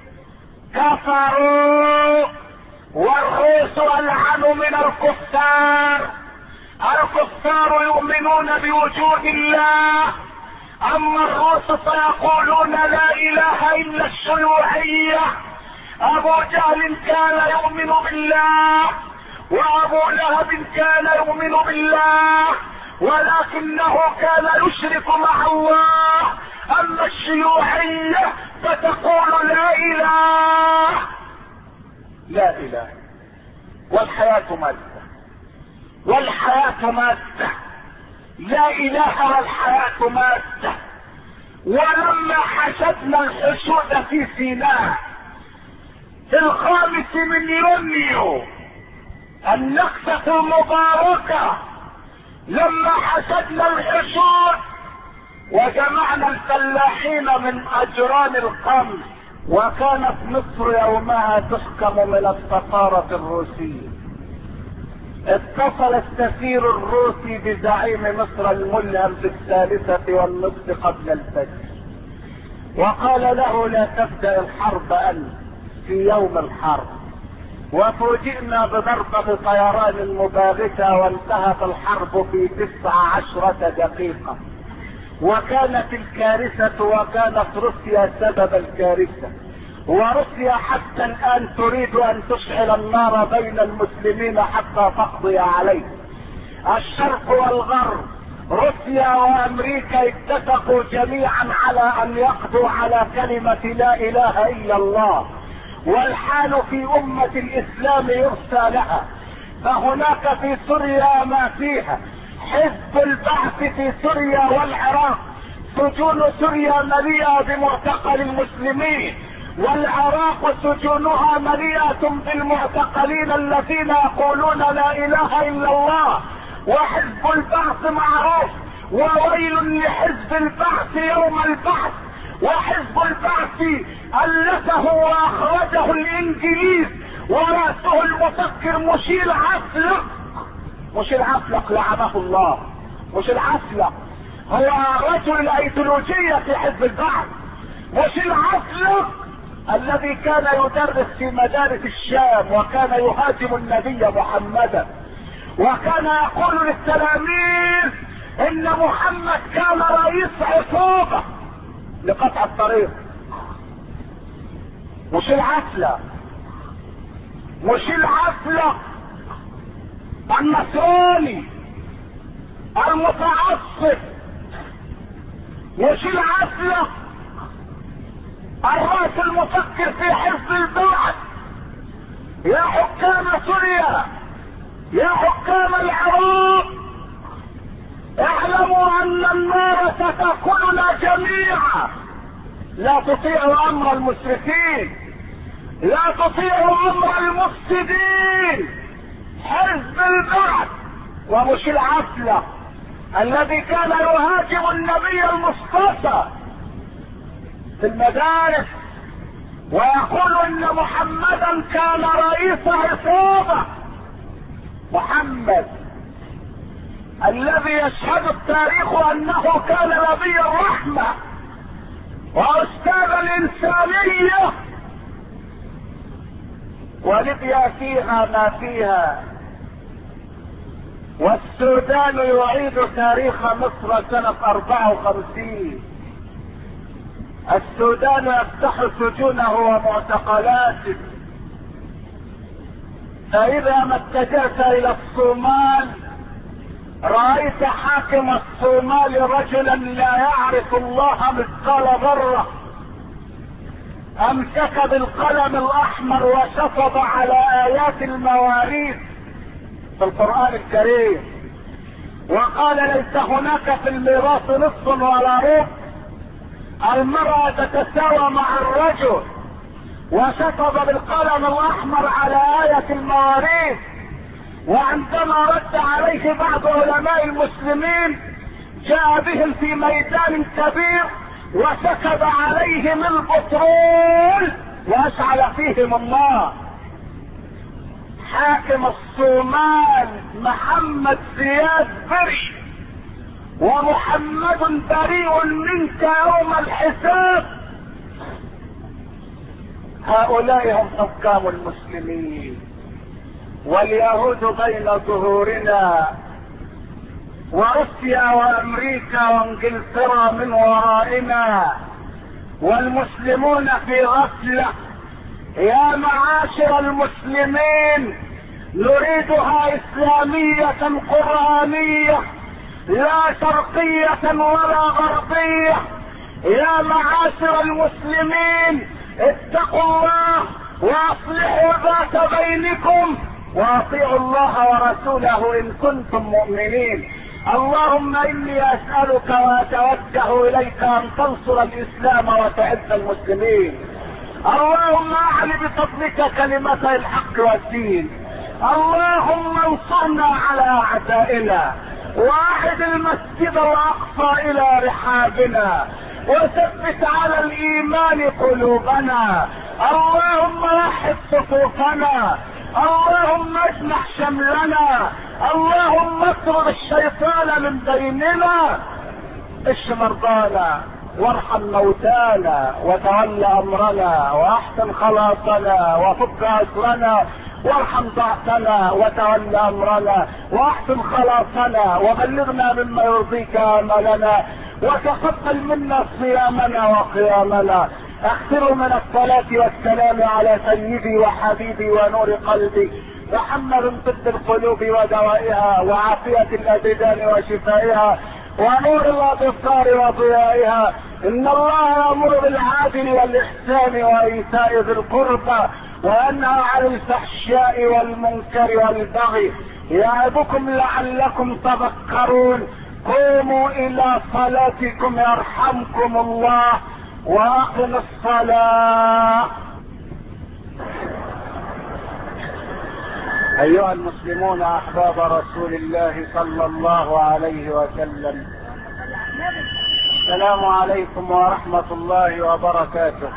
كفروا والروس العن من الكفار. الكفار يؤمنون بوجود الله، اما الروس فيقولون لا اله الا الشيوعية. ابو جهل كان يؤمن بالله، وابو لهب كان يؤمن بالله، ولكنه كان يشرك مع الله. اما الشيوعية فتقول لا اله لا اله والحياة مادة، والحياة مادة، لا اله والحياة مادة. ولما حشدنا الحشود في سيناء في الخامس من يونيو النكسة المباركة، لما حشدنا الحشود وجمعنا الفلاحين من اجران القمح، وكانت مصر يومها تحكم من السفارة الروسية، اتصل السفير الروسي بزعيم مصر الملهم في الثالثة والنصف قبل الفجر، وقال له لا تبدأ الحرب انت في يوم الحرب. وفوجئنا بضربة طيران مباغتة، وانتهت الحرب في تسع عشرة دقيقة، وكانت الكارثة وكانت روسيا سبب الكارثة. وروسيا حتى الان تريد ان تشعل النار بين المسلمين حتى تقضي عليه. الشرق والغرب، روسيا وامريكا اتفقوا جميعا على ان يقضوا على كلمة لا اله الا الله، والحال في امة الاسلام يرثى لها. فهناك في سوريا ما فيها، حزب البعث في سوريا والعراق، سجون سوريا مليئة بمعتقل المسلمين، والعراق سجونها مليئة بالمعتقلين الذين يقولون لا اله الا الله. وحزب البعث معروف، وويل لحزب البعث يوم البعث. وحزب البعث ألفه واخرجه الانجليز، ورأسه المفكر مشيل عفلق. مشيل عفلق لعنه الله. مشيل عفلق هو رجل الايديولوجية في حزب البعث. مشيل عفلق الذي كان يدرس في مدارس الشام، وكان يهاجم النبي محمدا، وكان يقول للتلاميذ ان محمد كان رئيس عصابة لقطع الطريق. مش العفلة مش العفلة النصراني المتعصب، مش العفلة الرأس المفكر في حزب البعث. يا حكام سوريا، يا حكام العراق، اعلموا ان النار ستاكلنا جميعا. لا تطيعوا امر المسرفين، لا تطيعوا امر المفسدين. حزب البعث ومش العفلة الذي كان يهاجم النبي المصطفى في المدارس ويقول ان محمدا كان رئيس عصابة. محمد الذي يشهد التاريخ انه كان نبي الرحمة واستاذ الانسانية، وليبيا فيها ما فيها، والسودان يعيد تاريخ مصر سنة اربعة وخمسين. السودان يفتح سجونه ومعتقلاته، فاذا ما اتجهت الى الصومال رأيت حاكم الصومال رجلا لا يعرف الله مثقال ذرة، امسك بالقلم الاحمر وشطب على ايات المواريث في القرآن الكريم وقال ليس هناك في الميراث نصف ولا ربع، المرأة تتساوى مع الرجل، وشطب بالقلم الاحمر على آية المواريث. وعندما رد عليه بعض علماء المسلمين جاء بهم في ميدان كبير وسكب عليهم البترول واشعل فيهم النار. حاكم الصومال محمد زياد بري، ومحمد بريء منك يوم الحساب. هؤلاء هم حكام المسلمين، واليهود بين ظهورنا، وروسيا وامريكا وانجلترا من ورائنا، والمسلمون في غفلة. يا معاشر المسلمين، نريدها اسلامية قرآنية لا شرقية ولا غربية. يا معاشر المسلمين، اتقوا الله واصلحوا ذات بينكم واطيعوا الله ورسوله ان كنتم مؤمنين. اللهم اني اسألك واتوجه اليك ان تنصر الاسلام وتعز المسلمين. اللهم اعل بفضلك كلمتي الحق والدين. اللهم انصرنا على اعدائنا، واعد المسجد الاقصى الى رحابنا، وثبت على الايمان قلوبنا. اللهم وحد صفوفنا، اللهم اجمع شملنا، اللهم اطرد الشيطان من بيننا. اشف مرضانا وارحم موتانا وتول امرنا واحسن خلاصنا وفك اسرنا، وارحم ضعفنا وتول امرنا واحسن خلاصنا، وبلغنا مما يرضيك املنا، وتقبل منا صيامنا وقيامنا. اكثروا من الصلاة والسلام على سيدي وحبيبي ونور قلبي محمد طب القلوب ودوائها وعافية الابدان وشفائها ونور الابصار وضيائها. ان الله يأمر بالعدل والاحسان وايتاء ذي القربى وينهى عن الفحشاء والمنكر والبغي يعظكم لعلكم تذكرون. قوموا الى صلاتكم يرحمكم الله، واقم الصلاة. ايها المسلمون احباب رسول الله صلى الله عليه وسلم، السلام عليكم ورحمة الله وبركاته.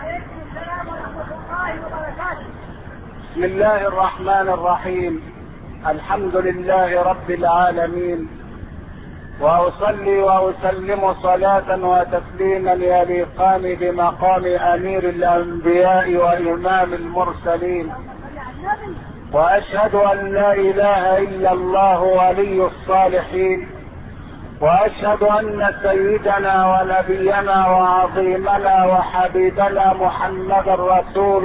بسم الله الرحمن الرحيم. الحمد لله رب العالمين، واصلي واسلم صلاة وتسليما يليقان بمقام امير الانبياء وامام المرسلين، واشهد ان لا اله الا الله ولي الصالحين، واشهد ان سيدنا ونبينا وعظيمنا وحبيبنا محمدا رسول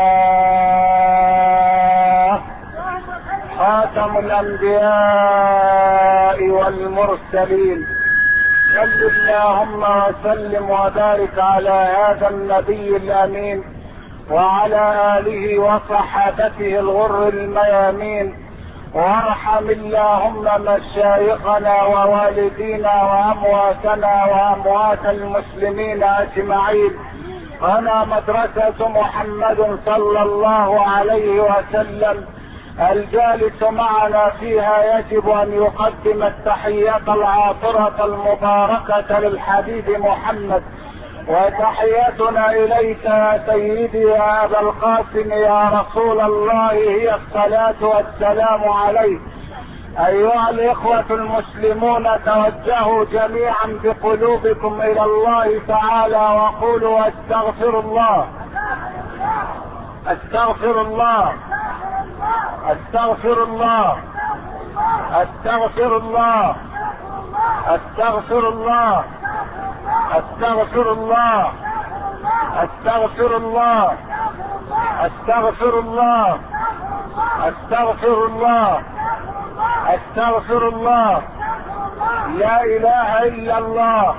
الله خاتم الانبياء والمرسلين. صل اللهم وسلم وبارك على هذا النبي الامين وعلى اله وصحابته الغر الميامين، وارحم اللهم مشايخنا ووالدينا وامواتنا واموات المسلمين اجمعين. انا مدرسة محمد صلى الله عليه وسلم، الجالس معنا فيها يجب ان يقدم التحيات العاطرة المباركة للحبيب محمد، وتحياتنا اليك يا سيدي يا ابا القاسم يا رسول الله هي الصلاة والسلام عليك. ايها الاخوة المسلمون، توجهوا جميعا بقلوبكم الى الله تعالى وقولوا استغفر الله استغفر الله استغفر الله استغفر الله استغفر الله استغفر الله استغفر الله استغفر الله استغفر الله استغفر الله لا اله الا الله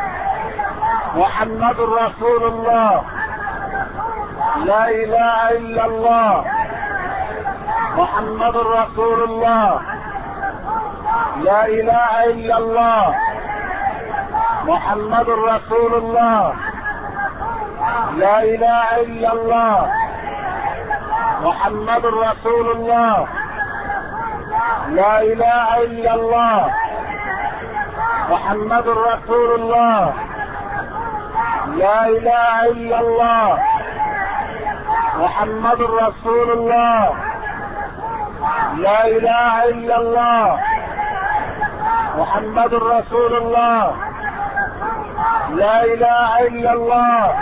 محمد رسول الله لا اله الا الله محمد رسول الله لا اله الا الله محمد رسول الله لا اله الا الله محمد رسول الله لا اله الا الله محمد رسول الله لا اله الا الله محمد رسول الله لا اله الا الله محمد رسول الله لا اله الا الله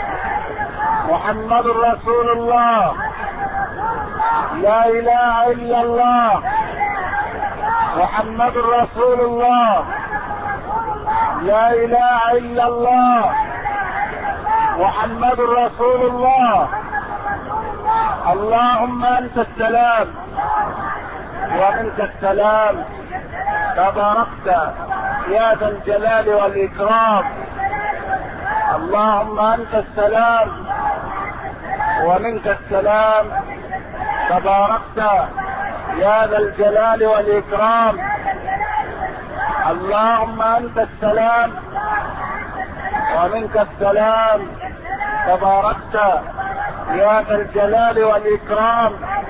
محمد رسول الله لا اله الا الله محمد رسول الله لا اله الا الله محمد رسول الله اللهم انت السلام ومنك السلام تباركت يا ذا الجلال والاكرام اللهم انت السلام ومنك السلام تباركت يا ذا الجلال والاكرام اللهم انت السلام ومنك السلام تباركت يا ذا الجلال والاكرام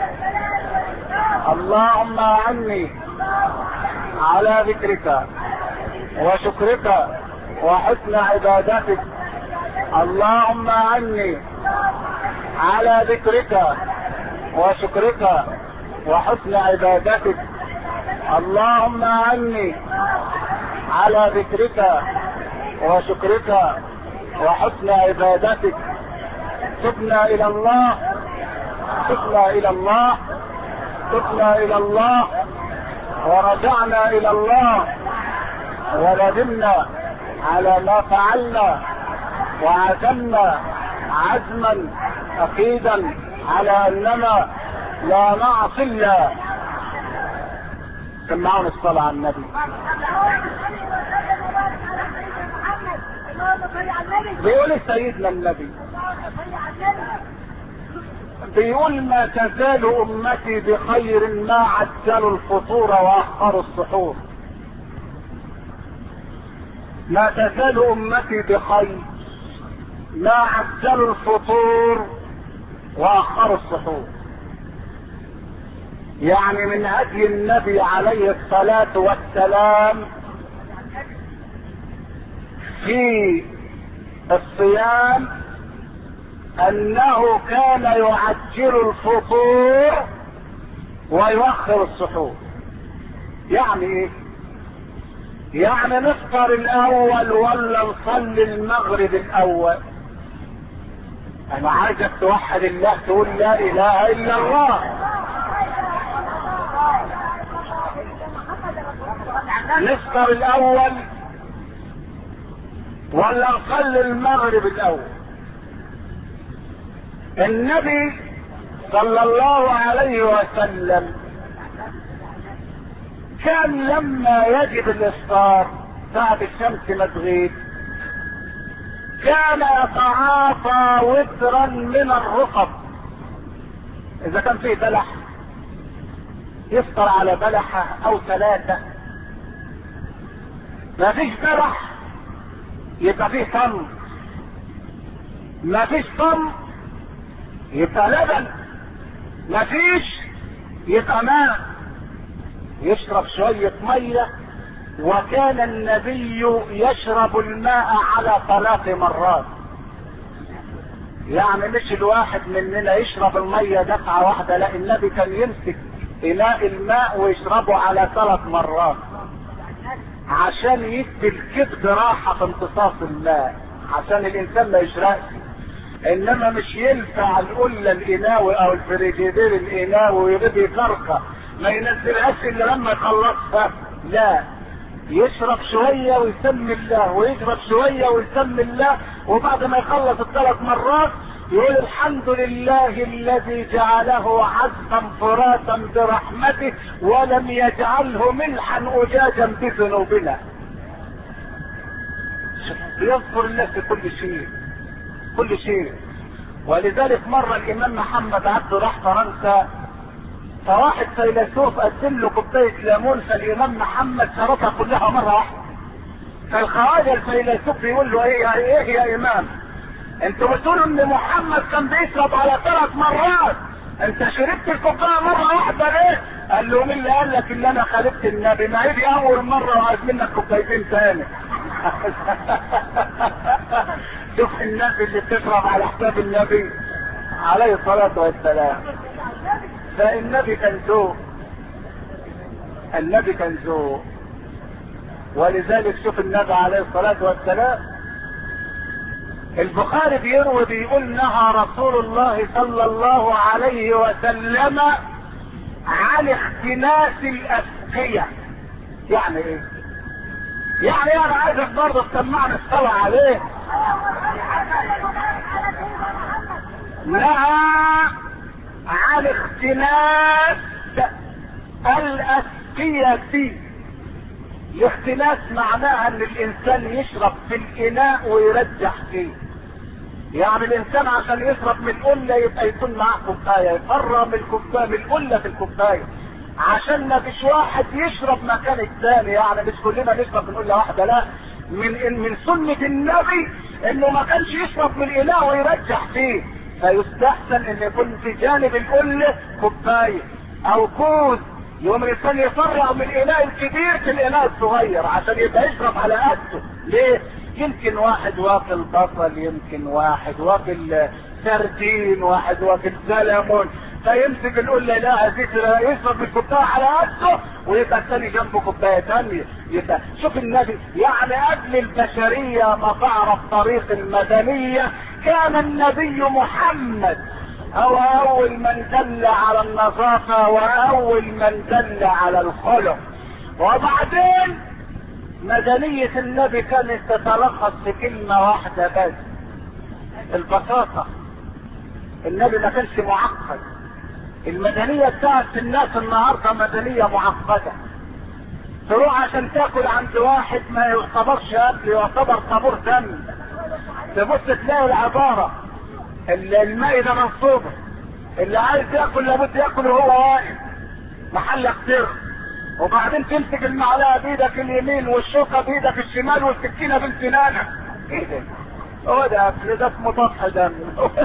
اللهم اعني على ذكرك وشكرك وحسن عبادتك اللهم اعني على ذكرك وشكرك وحسن عبادتك اللهم اعني على ذكرك وشكرك وحسن عبادتك تبنا الى الله تبنا الى الله تبنا الى الله ورجعنا الى الله وندمنا على ما فعلنا وعزمنا عزما اكيدا على اننا لا نعصي الله. سمعون الصلاة على النبي. بيقول سيدنا النبي بيقول ما تزال امتي بخير ما عجلوا الفطور واخروا السحور. ما تزال امتي بخير ما عجلوا الفطور واخروا السحور. يعني من هدي النبي عليه الصلاة والسلام في الصيام انه كان يعجل الفطور ويؤخر السحور. يعني ايه؟ يعني نفطر الاول ولا نصلي المغرب الاول؟ انا عايزك توحد الله تقول لا اله الا الله. نفطر الاول ولا نصلي المغرب الاول؟ النبي صلى الله عليه وسلم كان لما يجب الافطار بعد الشمس ما تغيب كان يتعاطى وترا من الرطب. اذا كان فيه بلح يفطر على بلحة او ثلاثة. ما فيش بلح يبقى فيه تمر. ما فيش تمر يبقى لبن. ما فيش يبقى ماء. يشرب شوية مية. وكان النبي يشرب الماء على ثلاث مرات. يعني مش الواحد مننا يشرب المية دفعة واحدة، لا، النبي كان يمسك اناء الماء ويشربه على ثلاث مرات عشان يدي الكبد راحة في امتصاص الماء، عشان الانسان ما يشرقش. انما مش ينفع القلة الاناوي او الفريجيدير الاناوي ويبقى يكركه ما ينزلهاش الا لما يخلصها. لا، يشرب شوية ويسمي الله ويشرب شوية ويسمي الله، وبعد ما يخلص الثلاث مرات يقول الحمد لله الذي جعله عذبا فراتا برحمته ولم يجعله ملحا اجاجا بذنوبنا. يذكر الله في كل شيء كل شيء. ولذلك مرة الامام محمد عبده راح فرنسا، فواحد فيلسوف قدم له كوبايه ليمون، فالامام محمد شربها كلها مره واحده. فالخواجه الفيلسوف بيقول له ايه يا ايه يا امام، انتوا بتقولوا ان محمد كان بيشرب على ثلاث مرات، انت شربت الكوبايه مره واحده ليه؟ قال له مين اللي قال لك ان انا خالفت النبي؟ ما هي دي اول مره وعايز منك كوبايتين تاني. شوف الناس اللي بتشرب على حساب النبي عليه الصلاه والسلام. فالنبي كان ذوق، النبي كان ذوق. ولذلك شوف النبي عليه الصلاة والسلام، البخاري بيروي بيقول نهى رسول الله صلى الله عليه وسلم عن اختناس الأسقية. يعني ايه؟ يعني انا عايزك برضه تسمعني الصلاة عليه. نهى عن اختناس الأسقية. الاختناس معناها ان الانسان يشرب في الاناء ويرجح فيه. يعني الانسان عشان يشرب من القلة يبقى يكون معاه كوباية، يقرب من الكوباية من القلة في الكوباية، عشان ما فيش واحد يشرب مكان الثاني. يعني مش كلنا نشرب من قلة واحدة، لا، من من سنة النبي انه ما كانش يشرب من الاناء ويرجح فيه، فيستحسن ان يكون في جانب القلة كوباية او كوز، يوم الانسان يفرغ من الاناء الكبير في الاناء الصغير عشان يبقى يشرب على قده. ليه؟ يمكن واحد واكل بصل، يمكن واحد واكل سردين، واحد واكل سلمون، فيمسك القله لا ذكر يشرب الكوبايه على قده ويبقى الثاني جنبه كوبايه ثانيه. يبقى شوف النبي، يعني قبل البشريه ما تعرف طريق المدنيه كان النبي محمد هو اول من دل على النظافة واول من دل على الخلق. وبعدين مدنية النبي كانت تتلخص في كلمة واحدة بس، البساطة. النبي ما كانش معقد. المدنية بتاعت الناس النهاردة مدنية معقدة. تروح عشان تاكل عند واحد ما يعتبرش اكل، يعتبر طابور دم، تبص تلاقي العبارة المائدة منصوبة، اللي عايز ياكل لابد ياكل وهو واقف محلك سر، وبعدين تمسك المعلقة بايدك اليمين والشوكة بايدك الشمال والسكينة بسنانك. ايه ده؟ هو ده اكل؟ ده اسمه طفح دم.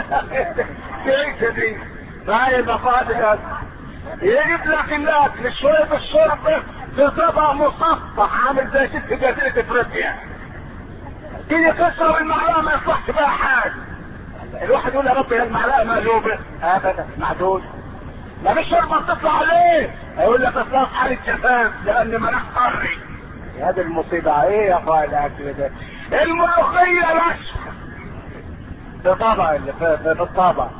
تعيش دي عايز افاضل يجيب لك الاكل شوية الشرب في طبق مصفح عامل زي ست جزيرة افريقيا، تيجي تشرب المعلقة ما يصلحش بقى حاجة. الواحد يقول يا رب هي المعلقه مقلوبه، ابدا معدود، ما فيش شربه تطلع عليه، هيقول لك اصلها في حاله شفاف لان مناخ قري. هذه المصيبه ايه يا اخويا الاكل ده؟ الملوخيه الاشهر بطبع اللي في بالطبع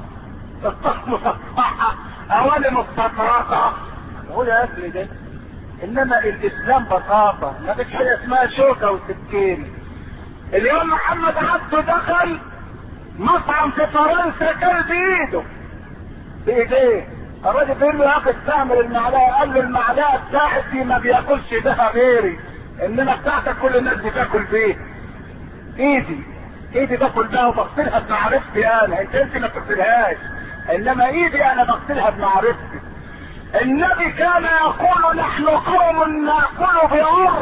مصفحه اواني مستطرقه، هو ده اكل ده. انما الاسلام بساطه، ما فيش حاجه اسمها شوكه وسكين. اليوم محمد عبده دخل مطعم في فرنسا كان بايده بايديه، الراجل بيقول له يا اخي استعمل المعلقه، قال له المعلقه بتاعتي ما بياكلش بها غيري، انما بتاعتك كل الناس بتاكل بيه. ايدي ايدي باكل بها وبغسلها بمعرفتي انا، انت انت ما بتغسلهاش، انما ايدي انا بغسلها بمعرفتي. النبي كان يقول نحن قوم ناكل بعرض،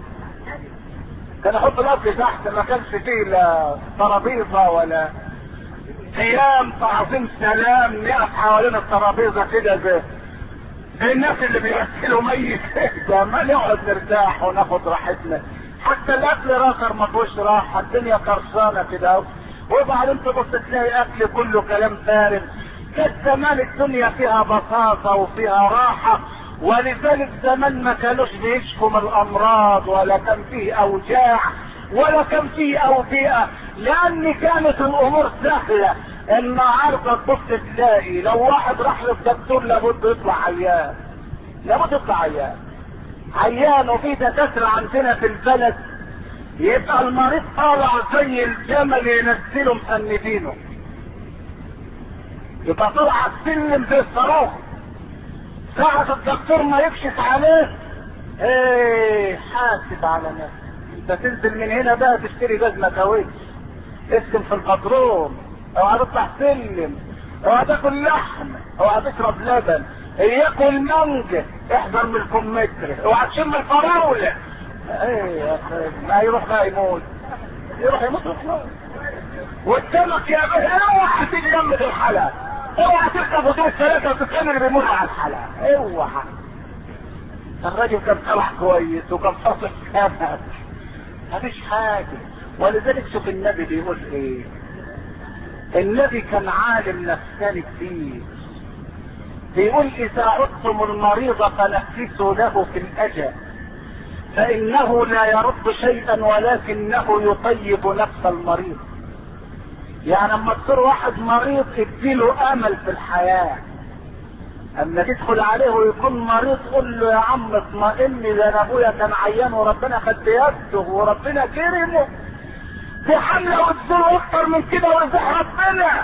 كان يحط الاكل تحت، ما كانش فيه لا ترابيزه ولا قيام تعظيم سلام نقف حوالين الترابيزه كده زي زي الناس اللي بيغسلوا ميت ده، ما نقعد نرتاح وناخد راحتنا. حتى الاكل راخر ما فيهوش راحه، الدنيا قرصانه كده، وبعدين تبص تلاقي اكل كله كلام فارغ. كانت زمان الدنيا فيها بساطه وفيها راحه، ولذلك زمان ما كانوش بيشكوا من الامراض ولا كان فيه اوجاع ولا كان فيه اوبئه، لان كانت الامور سهله. النهارده تبص تلاقي لو واحد راح للدكتور لابد يطلع عيان، لابد يطلع عيان عيان وفي دكاتره عندنا في البلد يبقى المريض طالع زي الجمل ينزله مسندينه، يبقى طلع السلم زي الصاروخ، ساعة الدكتور ما يكشف عليه ايه حاسب على نفسك، انت تنزل من هنا بقى تشتري جزمة كاوتش، اسكن في القطرون، اوعى تطلع سلم، اوعى تاكل لحم، اوعى تشرب لبن، ياكل مانجا، احذر من الكمثرى، اوعى تشم الفراولة. ايه يا اخي ما يروح بقى يموت، يروح يموت وخلاص. والسمك يا بيه اوعى تيجي جنب الحلقة، اوعى تركب وتوصل ثلاثة وتتكلم اللي بيمر على الحلقة، اوعى. الراجل كان صلاح كويس وكان فاصل سمك، مفيش حاجة. ولذلك شوف النبي بيقول ايه، النبي كان عالم نفساني كتير، بيقول اذا عدتم المريض فنفسوا له في الاجل فانه لا يرد شيئا ولكنه يطيب نفس المريض. يعني اما تصير واحد مريض اديله امل في الحياة، اما تدخل عليه ويكون مريض قول له يا عم اطمئن، ده انا ابويا كان عيان وربنا خد بيده وربنا كرمه، في حملة وتزور اكتر من كده ورزق ربنا،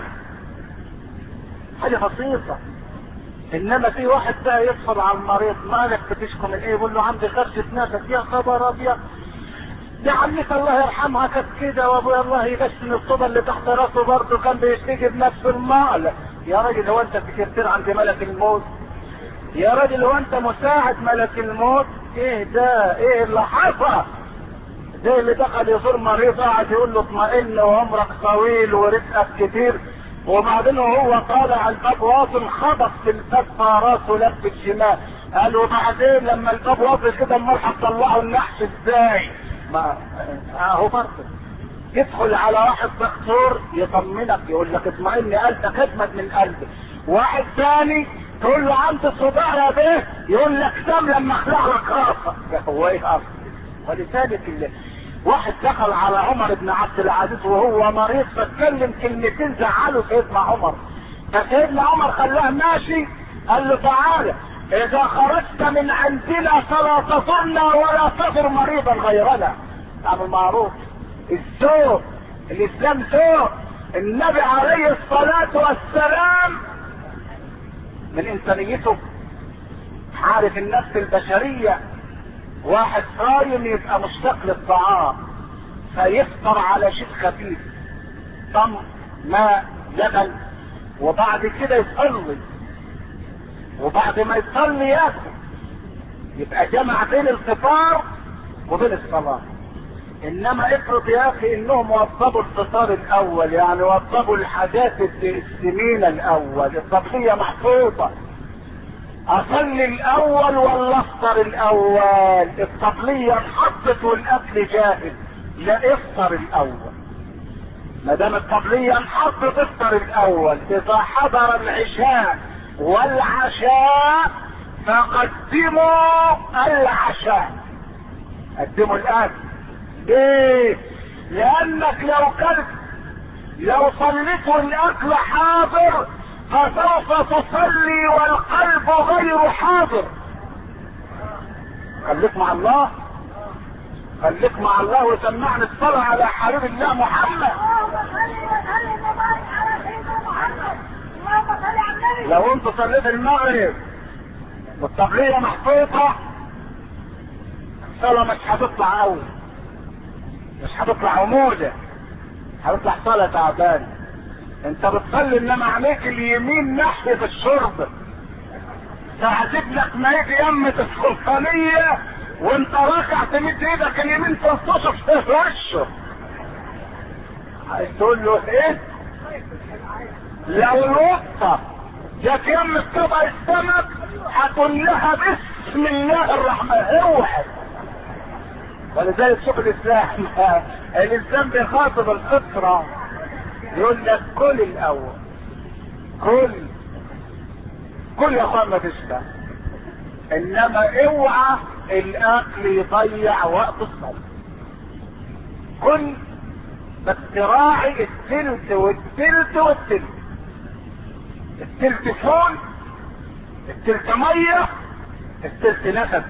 حاجة بسيطة. انما في واحد بقى يدخل على المريض مالك بتشكو من ايه، يقول له عندي خرشة نفس، يا خبر ابيض، يا عمتي الله يرحمها كانت كده، وابويا الله يبسم الصوبة اللي تحت راسه برضه كان بيشتكي بنفس المال. يا راجل هو انت سكرتير عند ملك الموت؟ يا راجل هو انت مساعد ملك الموت؟ ايه ده؟ ايه اللي حصل؟ ده اللي دخل يزور مريض قاعد يقول له اطمئن وعمرك طويل ورزقك كتير، وبعدين وهو طالع الباب واصل خبط في الباب فراسه لف الشمال، قال وبعدين لما الباب واصل كده امال هتطلعوا النحس ازاي؟ ما اهو برضه يدخل على واحد دكتور يطمنك يقول لك اطمئن قلبك اجمد من قلبك، واحد ثاني تقول له عندي صداع يا بيه يقول لك سام لما اخلع لك راسك. ده هو ايه اصلا؟ ولذلك اللي واحد دخل على عمر بن عبد العزيز وهو مريض فاتكلم كلمتين زعلوا سيدنا عمر، فسيدنا عمر خلاه ماشي قال له تعالى اذا خرجت من عندنا فلا تضرنا ولا تضر مريضا غيرنا. اعمل معروف، الذوق، الاسلام ذوق. النبي عليه الصلاة والسلام من انسانيته عارف النفس البشرية، واحد صايم يبقى مشتاق للطعام فيفطر على شيء خفيف، تمر ماء لبن، وبعد كده يصلي، وبعد ما يصلي ياكل، يبقى جمع بين الفطار وبين الصلاة. انما افرض يا اخي انهم وضبوا الفطار الاول، يعني وضبوا الحاجات السمينة الاول، الطبخية محفوظة، اصلي الاول ولا افطر الاول؟ الطبلية انحطت والاكل جاهز، لا افطر الاول. ما دام الطبلية انحطت افطر الاول. اذا حضر العشاء والعشاء فقدموا العشاء، قدموا الاكل. ليه؟ لانك لو كلت لو صليت والاكل حاضر فسوف تصلي والقلب غير حاضر. خليك مع الله، خليك مع الله وسمعنا الصلاة على حبيب الله محمد. لو انت صليت المغرب والطبلية محفوظة الصلاة مش هتطلع قوي، مش هتطلع عمودة، هتطلع صلاة تعبانة. انت بتصلي انما عينيك اليمين ناحية الشرب، تعجب لك ما يجي يمة السلطانية وانت راكع تمد ايدك اليمين تنتصف في وشه. عايز تقول له ايه؟ لو الوقفة جت يمة طبق السمك هتقول لها بسم الله الرحمن الرحيم. ولذلك شوف الاسلام الاسلام بيخاطب الفطرة، يقول لك كل الاول، كل كل يا اخوان ما تشبع، انما اوعى الاكل يضيع وقت الصلاة. كل بس راعي التلت والتلت والتلت، التلت فول، التلت مية، التلت نفس.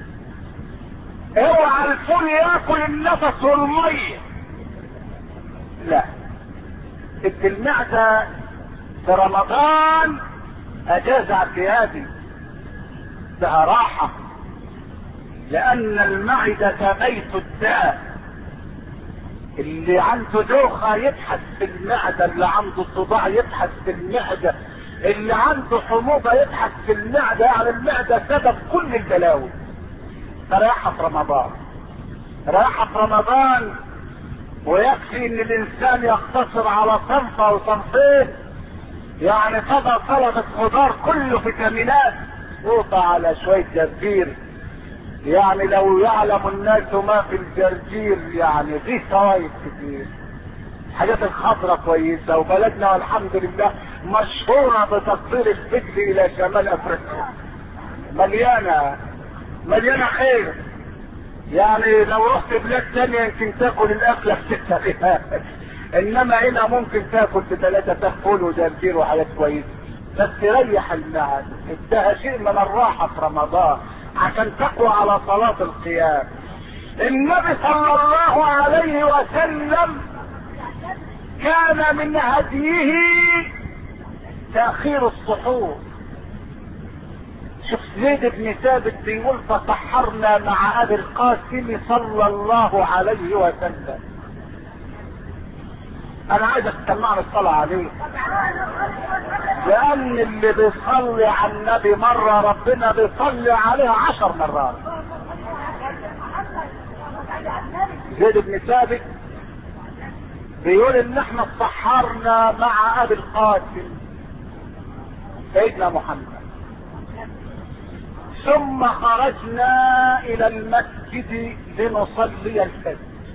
اوعى الفول ياكل النفس والمية، لا. المعدة في رمضان اجاز اعتيادي، ده راحة، لان المعدة بيت الداء. اللي عنده دوخة يبحث في المعدة، اللي عنده صداع يبحث في المعدة، اللي عنده حموضة يبحث في المعدة. يعني المعدة سبب كل البلاوي. راحة في رمضان، راحة في رمضان. ويكفي ان الانسان يقتصر على صنف او صنفين، يعني طبق سلطة خضار كله فيتامينات، فوطة على شوية جرجير. يعني لو يعلم الناس ما في الجرجير، يعني فيه فوائد كتير. الحاجات الخضرة كويسة، وبلدنا والحمد لله مشهورة بتصدير الفجل الى شمال افريقيا، مليانة مليانة خير. يعني لو رحت بلاد تانية يمكن تاكل الاكلة بستة، انما هنا ممكن تاكل بثلاثة تفول وجرجير وحاجات كويسة، بس تريح المعدة. ادها شيء من الراحة في رمضان عشان تقوى على صلاة القيام. النبي صلى الله عليه وسلم كان من هديه تأخير السحور. شوف زيد بن ثابت بيقول تسحرنا مع ابي القاسم صلى الله عليه وسلم. انا عايزك تسمعني الصلاة عليه، لان اللي بيصلي على النبي مرة ربنا بيصلي عليه عشر مرات. زيد بن ثابت بيقول ان احنا اتسحرنا مع ابي القاسم سيدنا محمد، ثم خرجنا الى المسجد لنصلي الفجر.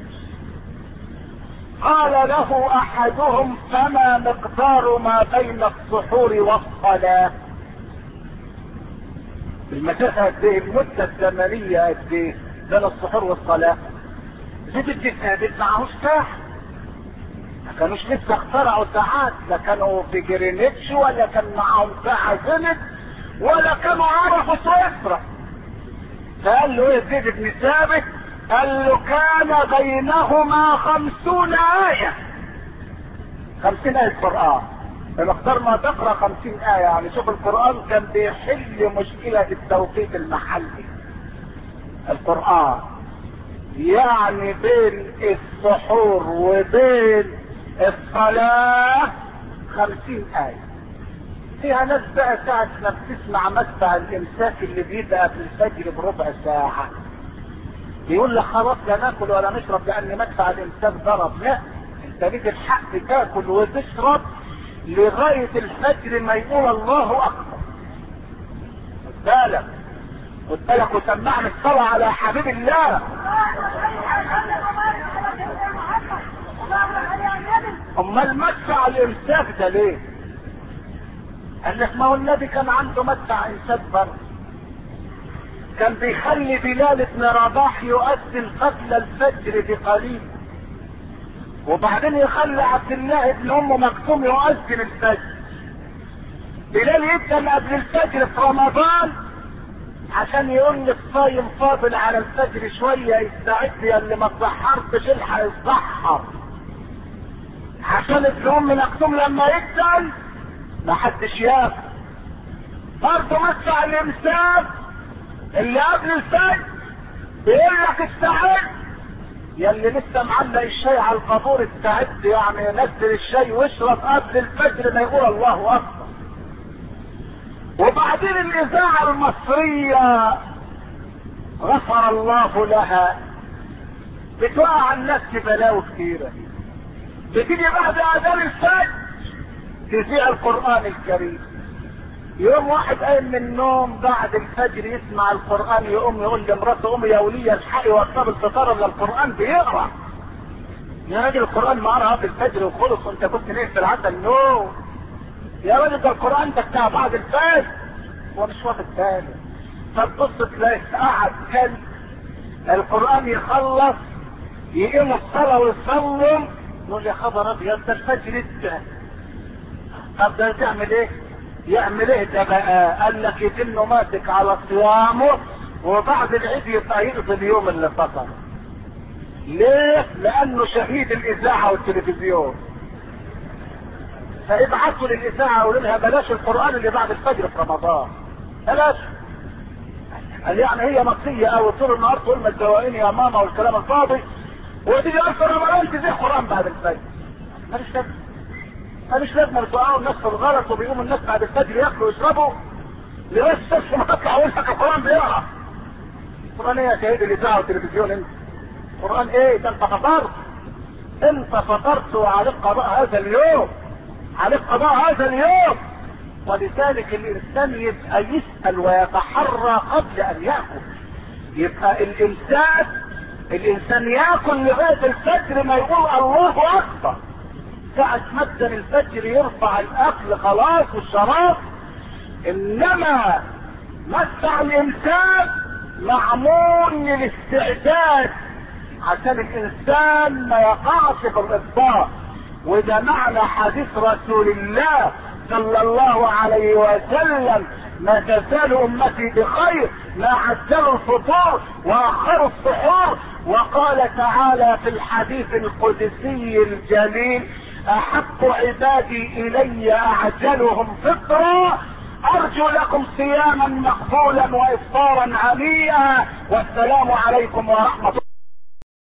قال له احدهم فما مقدار ما بين السحور والصلاة؟ المسافة قد ايه؟ المدة الزمنية قد ايه بين السحور والصلاة؟ زيد بن ثابت معهوش ساعة، ما كانوش لسه اخترعوا ساعات، لا كانوا في جرينتش ولا كان معاهم ساعة زنت ولا كانوا عرفوا سويسرا. فقال له ايه زيد بن ثابت؟ قال له كان بينهما خمسون آية. خمسين آية قرآن، بمقدار ما تقرأ خمسين آية. يعني شوف القرآن كان بيحل مشكلة التوقيت المحلي. القرآن يعني بين السحور وبين الصلاة خمسين آية. فيها ناس بقى ساعة ما بتسمع مدفع الامساك اللي بيبقى في الفجر بربع ساعة يقول لك خلاص لا ناكل ولا نشرب لان مدفع الامساك ضرب. لا، انت ليك الحق تاكل وتشرب لغاية الفجر ما يقول الله اكبر. خد بالك خد بالك وسمعني الصلاة على حبيب الله. امال مدفع الامساك ده ليه؟ قال لك ما هو النبي كان عنده مدفع امساك برضه، كان بيخلي بلال بن رباح يؤذن قبل الفجر بقليل، وبعدين يخلي عبد الله بن ام مكتوم يؤذن الفجر. بلال يبدأ قبل الفجر في رمضان عشان يقول لك صايم فاضل على الفجر شوية يستعد يا اللي ما اتسحرتش الحق يتسحر، عشان ابن ام مكتوم لما يقتل ما حدش ياكل. برضه مدفع الامساك اللي قبل الفجر بيقول لك استعد يا اللي لسه معلق الشاي على القبور استعد، يعني نزل الشاي واشرب قبل الفجر ما يقول الله اكبر. وبعدين الاذاعة المصرية غفر الله لها بتوقع الناس في بلاوي كتيرة، بتيجي بعد اذان الفجر تذيع القرآن الكريم. يوم واحد قايم من النوم بعد الفجر يسمع القرآن يقوم يقول لمراته قومي يا ولية الحقي وقتها الفطار اللي القرآن بيقرأ. يا راجل القرآن ما قرأ قبل الفجر وخلص وانت كنت نايم في العسل. نو يا راجل ده القرآن ده بتاع بعد الفجر ومش واخد باله. فتبص تلاقي قاعد كان القرآن يخلص يقيم الصلاة ويصلي يقول يا خبر ابيض ده الفجر انت. طب ده تعمل ايه؟ يعمل ايه ده بقى؟ قال لك يتم ماسك على صيامه وبعد العيد يبقى يقضي اليوم اللي فطر. ليه؟ لانه شهيد الاذاعه والتلفزيون. فابعثوا للاذاعه قولوا لها بلاش القران اللي بعد الفجر في رمضان، بلاش. قال يعني هي مصريه او طول النهار تقول ما تزوقيني يا ماما والكلام الفاضي، وتيجي اكثر رمضان تزيح قران بعد الفجر. ماليش لازمه، ماليش لازمه بتوقعوا الناس في الغلط وبيقوموا الناس بعد الفجر ياكلوا ويشربوا لغايه الصبح ما تطلع ويقول لك القران بيقرا. القران ايه يا شهيد الاذاعه والتلفزيون انت؟ القران ايه؟ ده انت فطرت، انت فطرت وعليك قضاء هذا اليوم، عليك قضاء هذا اليوم. ولذلك الانسان يبقى يسأل ويتحرى قبل ان يأكل. يبقى الانسان الانسان يأكل لغاية الفجر ما يقول الله اكبر، ساعة مدن الفجر يرفع الاكل خلاص والشراب. انما مسع الانسان معمول للاستعداد عشان الانسان ما يقعش في الافطار. وده معنى حديث رسول الله صلى الله عليه وسلم: ما تزال امتي بخير ما عجلوا الفطور واخروا السحور. وقال تعالى في الحديث القدسي الجليل: احب عبادي الي اعجلهم فطرا، ارجو لكم صياما مقبولا وافطارا هنيئا. والسلام عليكم ورحمة الله.